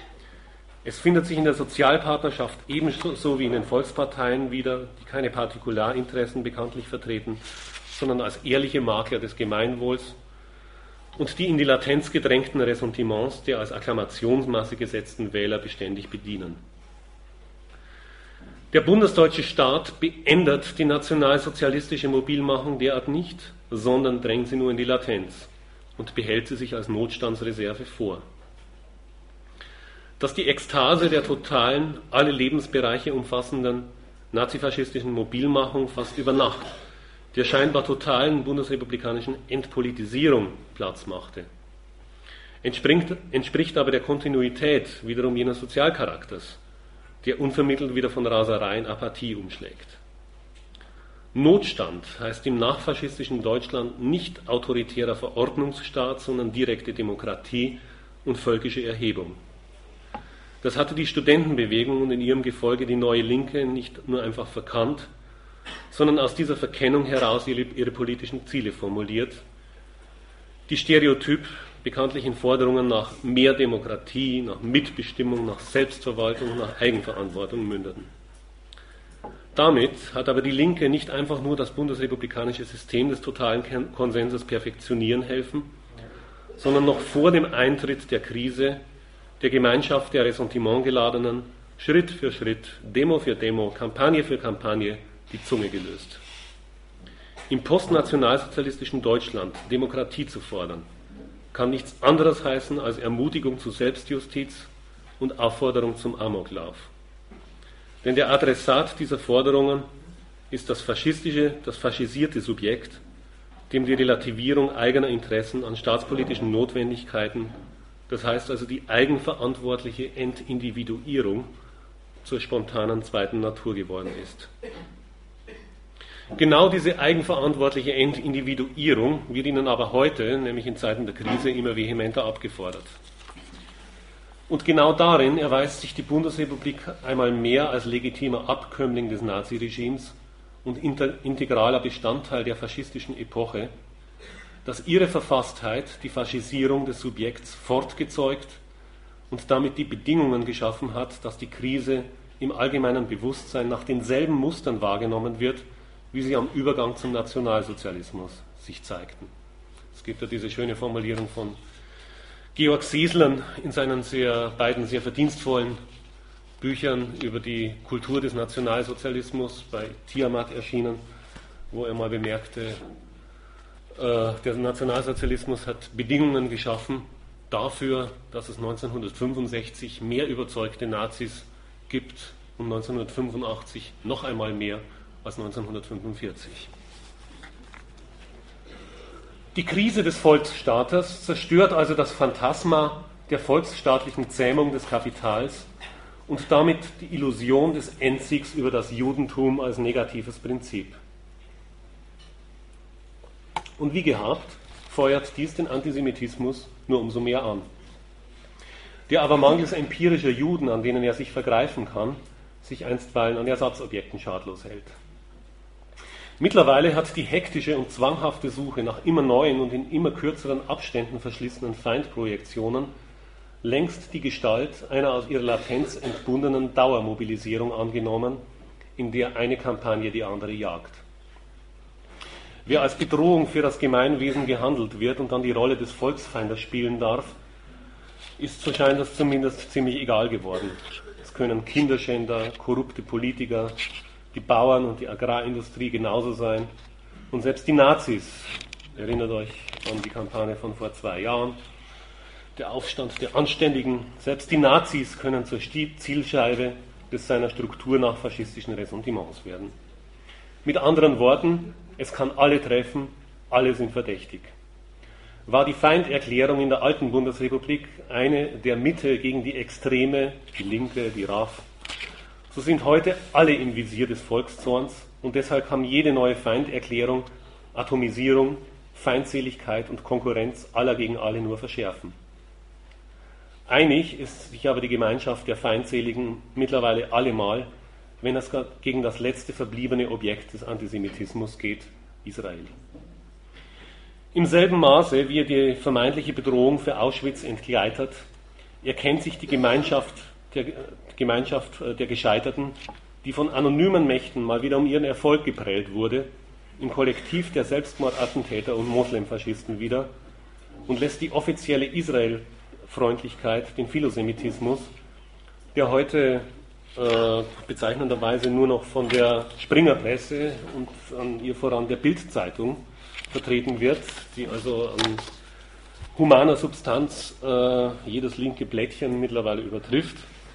Es findet sich in der Sozialpartnerschaft ebenso wie in den Volksparteien wieder, die keine Partikularinteressen bekanntlich vertreten, sondern als ehrliche Makler des Gemeinwohls und die in die Latenz gedrängten Ressentiments der als Akklamationsmasse gesetzten Wähler beständig bedienen. Der bundesdeutsche Staat beendet die nationalsozialistische Mobilmachung derart nicht, sondern drängt sie nur in die Latenz und behält sie sich als Notstandsreserve vor. Dass die Ekstase der totalen, alle Lebensbereiche umfassenden nazifaschistischen Mobilmachung fast über Nacht der scheinbar totalen bundesrepublikanischen Entpolitisierung Platz machte, entspringt, entspricht aber der Kontinuität wiederum jenes Sozialcharakters, der unvermittelt wieder von Raserei in Apathie umschlägt. Notstand heißt im nachfaschistischen Deutschland nicht autoritärer Verordnungsstaat, sondern direkte Demokratie und völkische Erhebung. Das hatte die Studentenbewegung und in ihrem Gefolge die Neue Linke nicht nur einfach verkannt, sondern aus dieser Verkennung heraus ihre, ihre politischen Ziele formuliert, die stereotyp bekanntlichen Forderungen nach mehr Demokratie, nach Mitbestimmung, nach Selbstverwaltung, nach Eigenverantwortung mündeten. Damit hat aber die Linke nicht einfach nur das bundesrepublikanische System des totalen Konsenses perfektionieren helfen, sondern noch vor dem Eintritt der Krise der Gemeinschaft der ressentimentgeladenen Schritt für Schritt, Demo für Demo, Kampagne für Kampagne die Zunge gelöst. Im postnationalsozialistischen Deutschland Demokratie zu fordern, kann nichts anderes heißen als Ermutigung zu Selbstjustiz und Aufforderung zum Amoklauf. Denn der Adressat dieser Forderungen ist das faschistische, das faschisierte Subjekt, dem die Relativierung eigener Interessen an staatspolitischen Notwendigkeiten, das heißt also die eigenverantwortliche Entindividuierung, zur spontanen zweiten Natur geworden ist. Genau diese eigenverantwortliche Entindividuierung wird ihnen aber heute, nämlich in Zeiten der Krise, immer vehementer abgefordert. Und genau darin erweist sich die Bundesrepublik einmal mehr als legitimer Abkömmling des Naziregimes und integraler Bestandteil der faschistischen Epoche, dass ihre Verfasstheit die Faschisierung des Subjekts fortgezeugt und damit die Bedingungen geschaffen hat, dass die Krise im allgemeinen Bewusstsein nach denselben Mustern wahrgenommen wird, wie sie am Übergang zum Nationalsozialismus sich zeigten. Es gibt ja diese schöne Formulierung von Georg Seeslern in seinen sehr, beiden sehr verdienstvollen Büchern über die Kultur des Nationalsozialismus, bei Tiamat erschienen, wo er mal bemerkte, äh, der Nationalsozialismus hat Bedingungen geschaffen dafür, dass es neunzehnhundertfünfundsechzig mehr überzeugte Nazis gibt und neunzehnhundertfünfundachtzig noch einmal mehr als neunzehnhundertfünfundvierzig. Die Krise des Volksstaates zerstört also das Phantasma der volksstaatlichen Zähmung des Kapitals und damit die Illusion des Endsiegs über das Judentum als negatives Prinzip. Und wie gehabt, feuert dies den Antisemitismus nur umso mehr an, der aber mangels empirischer Juden, an denen er sich vergreifen kann, sich einstweilen an Ersatzobjekten schadlos hält. Mittlerweile hat die hektische und zwanghafte Suche nach immer neuen und in immer kürzeren Abständen verschlissenen Feindprojektionen längst die Gestalt einer aus ihrer Latenz entbundenen Dauermobilisierung angenommen, in der eine Kampagne die andere jagt. Wer als Bedrohung für das Gemeinwesen gehandelt wird und dann die Rolle des Volksfeindes spielen darf, ist, so scheint es zumindest, ziemlich egal geworden. Es können Kinderschänder, korrupte Politiker, die Bauern und die Agrarindustrie genauso sein. Und selbst die Nazis, erinnert euch an die Kampagne von vor zwei Jahren, der Aufstand der Anständigen, selbst die Nazis können zur Zielscheibe des seiner Struktur nach faschistischen Ressentiments werden. Mit anderen Worten, es kann alle treffen, alle sind verdächtig. War die Feinderklärung in der alten Bundesrepublik eine der Mitte gegen die Extreme, die Linke, die R A F, so sind heute alle im Visier des Volkszorns und deshalb kann jede neue Feinderklärung Atomisierung, Feindseligkeit und Konkurrenz aller gegen alle nur verschärfen. Einig ist sich aber die Gemeinschaft der Feindseligen mittlerweile allemal, wenn es gegen das letzte verbliebene Objekt des Antisemitismus geht, Israel. Im selben Maße, wie er die vermeintliche Bedrohung für Auschwitz entgleitet, erkennt sich die Gemeinschaft der, Gemeinschaft der Gescheiterten, die von anonymen Mächten mal wieder um ihren Erfolg geprellt wurde, im Kollektiv der Selbstmordattentäter und Moslemfaschisten wieder und lässt die offizielle Israel-Freundlichkeit, den Philosemitismus, der heute äh, bezeichnenderweise nur noch von der Springerpresse und an ihr voran der Bild-Zeitung vertreten wird, die also an humaner Substanz äh, jedes linke Blättchen mittlerweile übertrifft.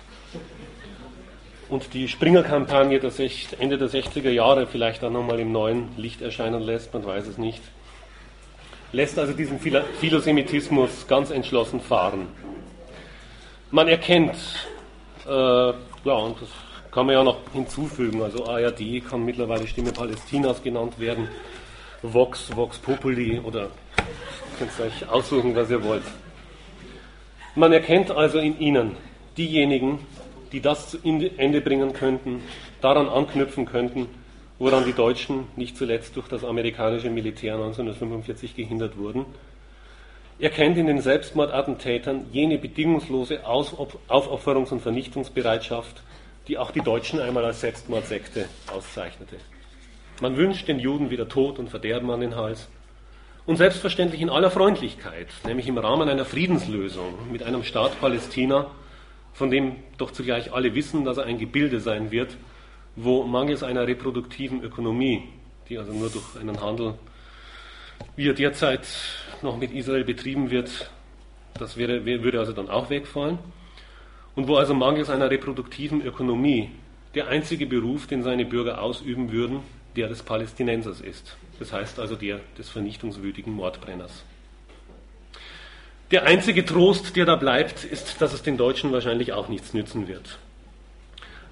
Und die Springer-Kampagne der Ende der sechziger Jahre vielleicht dann nochmal im neuen Licht erscheinen lässt, man weiß es nicht, lässt also diesen Philosemitismus ganz entschlossen fahren. Man erkennt, äh, ja, und das kann man ja noch hinzufügen, also A R D kann mittlerweile Stimme Palästinas genannt werden, Vox, Vox Populi oder könnt ihr euch aussuchen, was ihr wollt. Man erkennt also in ihnen diejenigen, die das zu Ende bringen könnten, daran anknüpfen könnten, woran die Deutschen nicht zuletzt durch das amerikanische Militär neunzehnhundertfünfundvierzig gehindert wurden. Er kennt in den Selbstmordattentätern jene bedingungslose Aufopferungs- und Vernichtungsbereitschaft, die auch die Deutschen einmal als Selbstmordsekte auszeichnete. Man wünscht den Juden wieder Tod und Verderben an den Hals und selbstverständlich in aller Freundlichkeit, nämlich im Rahmen einer Friedenslösung mit einem Staat Palästina, von dem doch zugleich alle wissen, dass er ein Gebilde sein wird, wo mangels einer reproduktiven Ökonomie, die also nur durch einen Handel, wie er derzeit noch mit Israel betrieben wird, das wäre, würde also dann auch wegfallen, und wo also mangels einer reproduktiven Ökonomie der einzige Beruf, den seine Bürger ausüben würden, der des Palästinensers ist. Das heißt also der des vernichtungswütigen Mordbrenners. Der einzige Trost, der da bleibt, ist, dass es den Deutschen wahrscheinlich auch nichts nützen wird.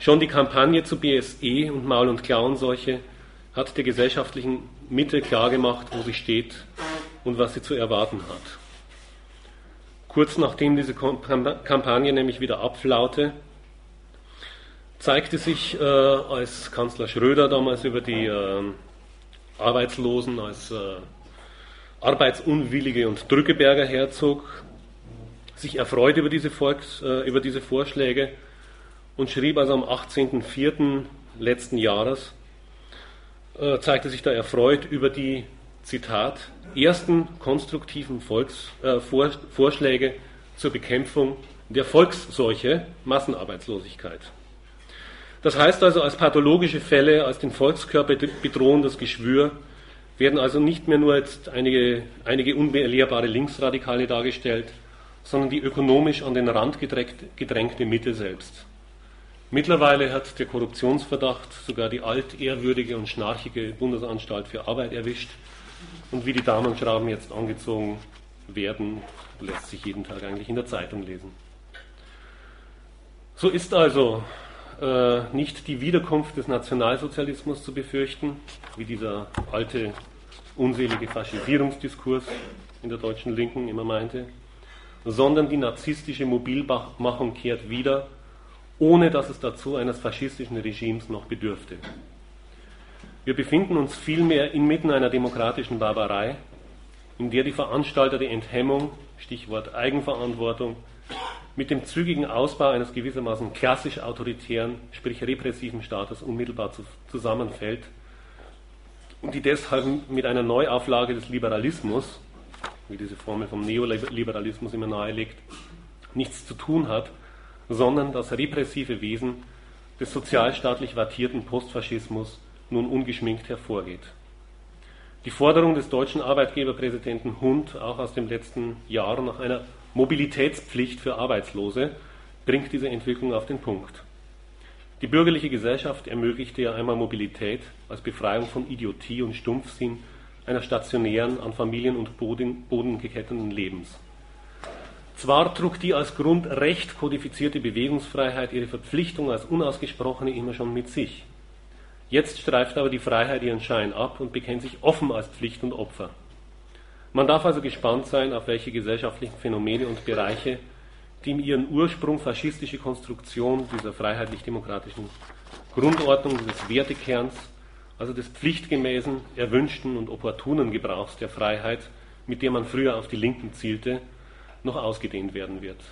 Schon die Kampagne zu B S E und Maul- und Klauenseuche hat der gesellschaftlichen Mitte klargemacht, wo sie steht und was sie zu erwarten hat. Kurz nachdem diese Kampagne nämlich wieder abflaute, zeigte sich, äh, als Kanzler Schröder damals über die äh, Arbeitslosen als äh, Arbeitsunwillige und Drückeberger herzog, sich erfreut über diese, Volks, äh, über diese Vorschläge und schrieb also am achtzehnten vierten letzten Jahres, äh, zeigte sich da erfreut über die, Zitat, ersten konstruktiven Volks, äh, Vor, Vorschläge zur Bekämpfung der Volksseuche, Massenarbeitslosigkeit. Das heißt also, als pathologische Fälle, als den Volkskörper bedrohendes Geschwür, werden also nicht mehr nur jetzt einige, einige unbelehrbare Linksradikale dargestellt, sondern die ökonomisch an den Rand gedrängte Mitte selbst. Mittlerweile hat der Korruptionsverdacht sogar die altehrwürdige und schnarchige Bundesanstalt für Arbeit erwischt. Und wie die Damenschrauben jetzt angezogen werden, lässt sich jeden Tag eigentlich in der Zeitung lesen. So ist also äh, nicht die Wiederkunft des Nationalsozialismus zu befürchten, wie dieser alte, unselige Faschisierungsdiskurs in der deutschen Linken immer meinte, sondern die narzisstische Mobilmachung kehrt wieder, ohne dass es dazu eines faschistischen Regimes noch bedürfte. Wir befinden uns vielmehr inmitten einer demokratischen Barbarei, in der die Veranstalter die Enthemmung, Stichwort Eigenverantwortung, mit dem zügigen Ausbau eines gewissermaßen klassisch autoritären, sprich repressiven Staates unmittelbar zu, zusammenfällt und die deshalb mit einer Neuauflage des Liberalismus, wie diese Formel vom Neoliberalismus immer nahelegt, nichts zu tun hat, sondern das repressive Wesen des sozialstaatlich wattierten Postfaschismus nun ungeschminkt hervorgeht. Die Forderung des deutschen Arbeitgeberpräsidenten Hund, auch aus dem letzten Jahr, nach einer Mobilitätspflicht für Arbeitslose, bringt diese Entwicklung auf den Punkt. Die bürgerliche Gesellschaft ermöglichte ja einmal Mobilität als Befreiung von Idiotie und Stumpfsinn einer stationären, an Familien und Boden, Boden geketteten Lebens. Zwar trug die als Grundrecht kodifizierte Bewegungsfreiheit ihre Verpflichtung als unausgesprochene immer schon mit sich. Jetzt streift aber die Freiheit ihren Schein ab und bekennt sich offen als Pflicht und Opfer. Man darf also gespannt sein, auf welche gesellschaftlichen Phänomene und Bereiche die in ihren Ursprung faschistische Konstruktion dieser freiheitlich-demokratischen Grundordnung, dieses Wertekerns, also des pflichtgemäßen, erwünschten und opportunen Gebrauchs der Freiheit, mit der man früher auf die Linken zielte, noch ausgedehnt werden wird.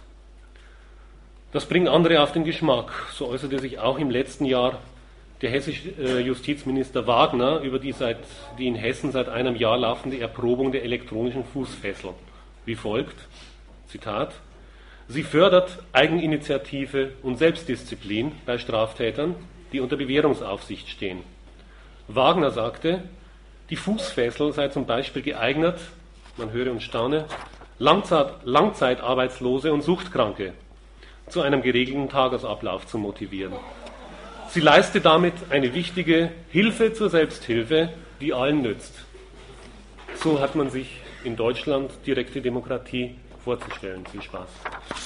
Das bringt andere auf den Geschmack. So äußerte sich auch im letzten Jahr der hessische äh, Justizminister Wagner über die, seit, die in Hessen seit einem Jahr laufende Erprobung der elektronischen Fußfessel. Wie folgt, Zitat, sie fördert Eigeninitiative und Selbstdisziplin bei Straftätern, die unter Bewährungsaufsicht stehen. Wagner sagte, die Fußfessel sei zum Beispiel geeignet, man höre und staune, Langzeit, Langzeitarbeitslose und Suchtkranke zu einem geregelten Tagesablauf zu motivieren. Sie leiste damit eine wichtige Hilfe zur Selbsthilfe, die allen nützt. So hat man sich in Deutschland direkte Demokratie vorzustellen. Viel Spaß.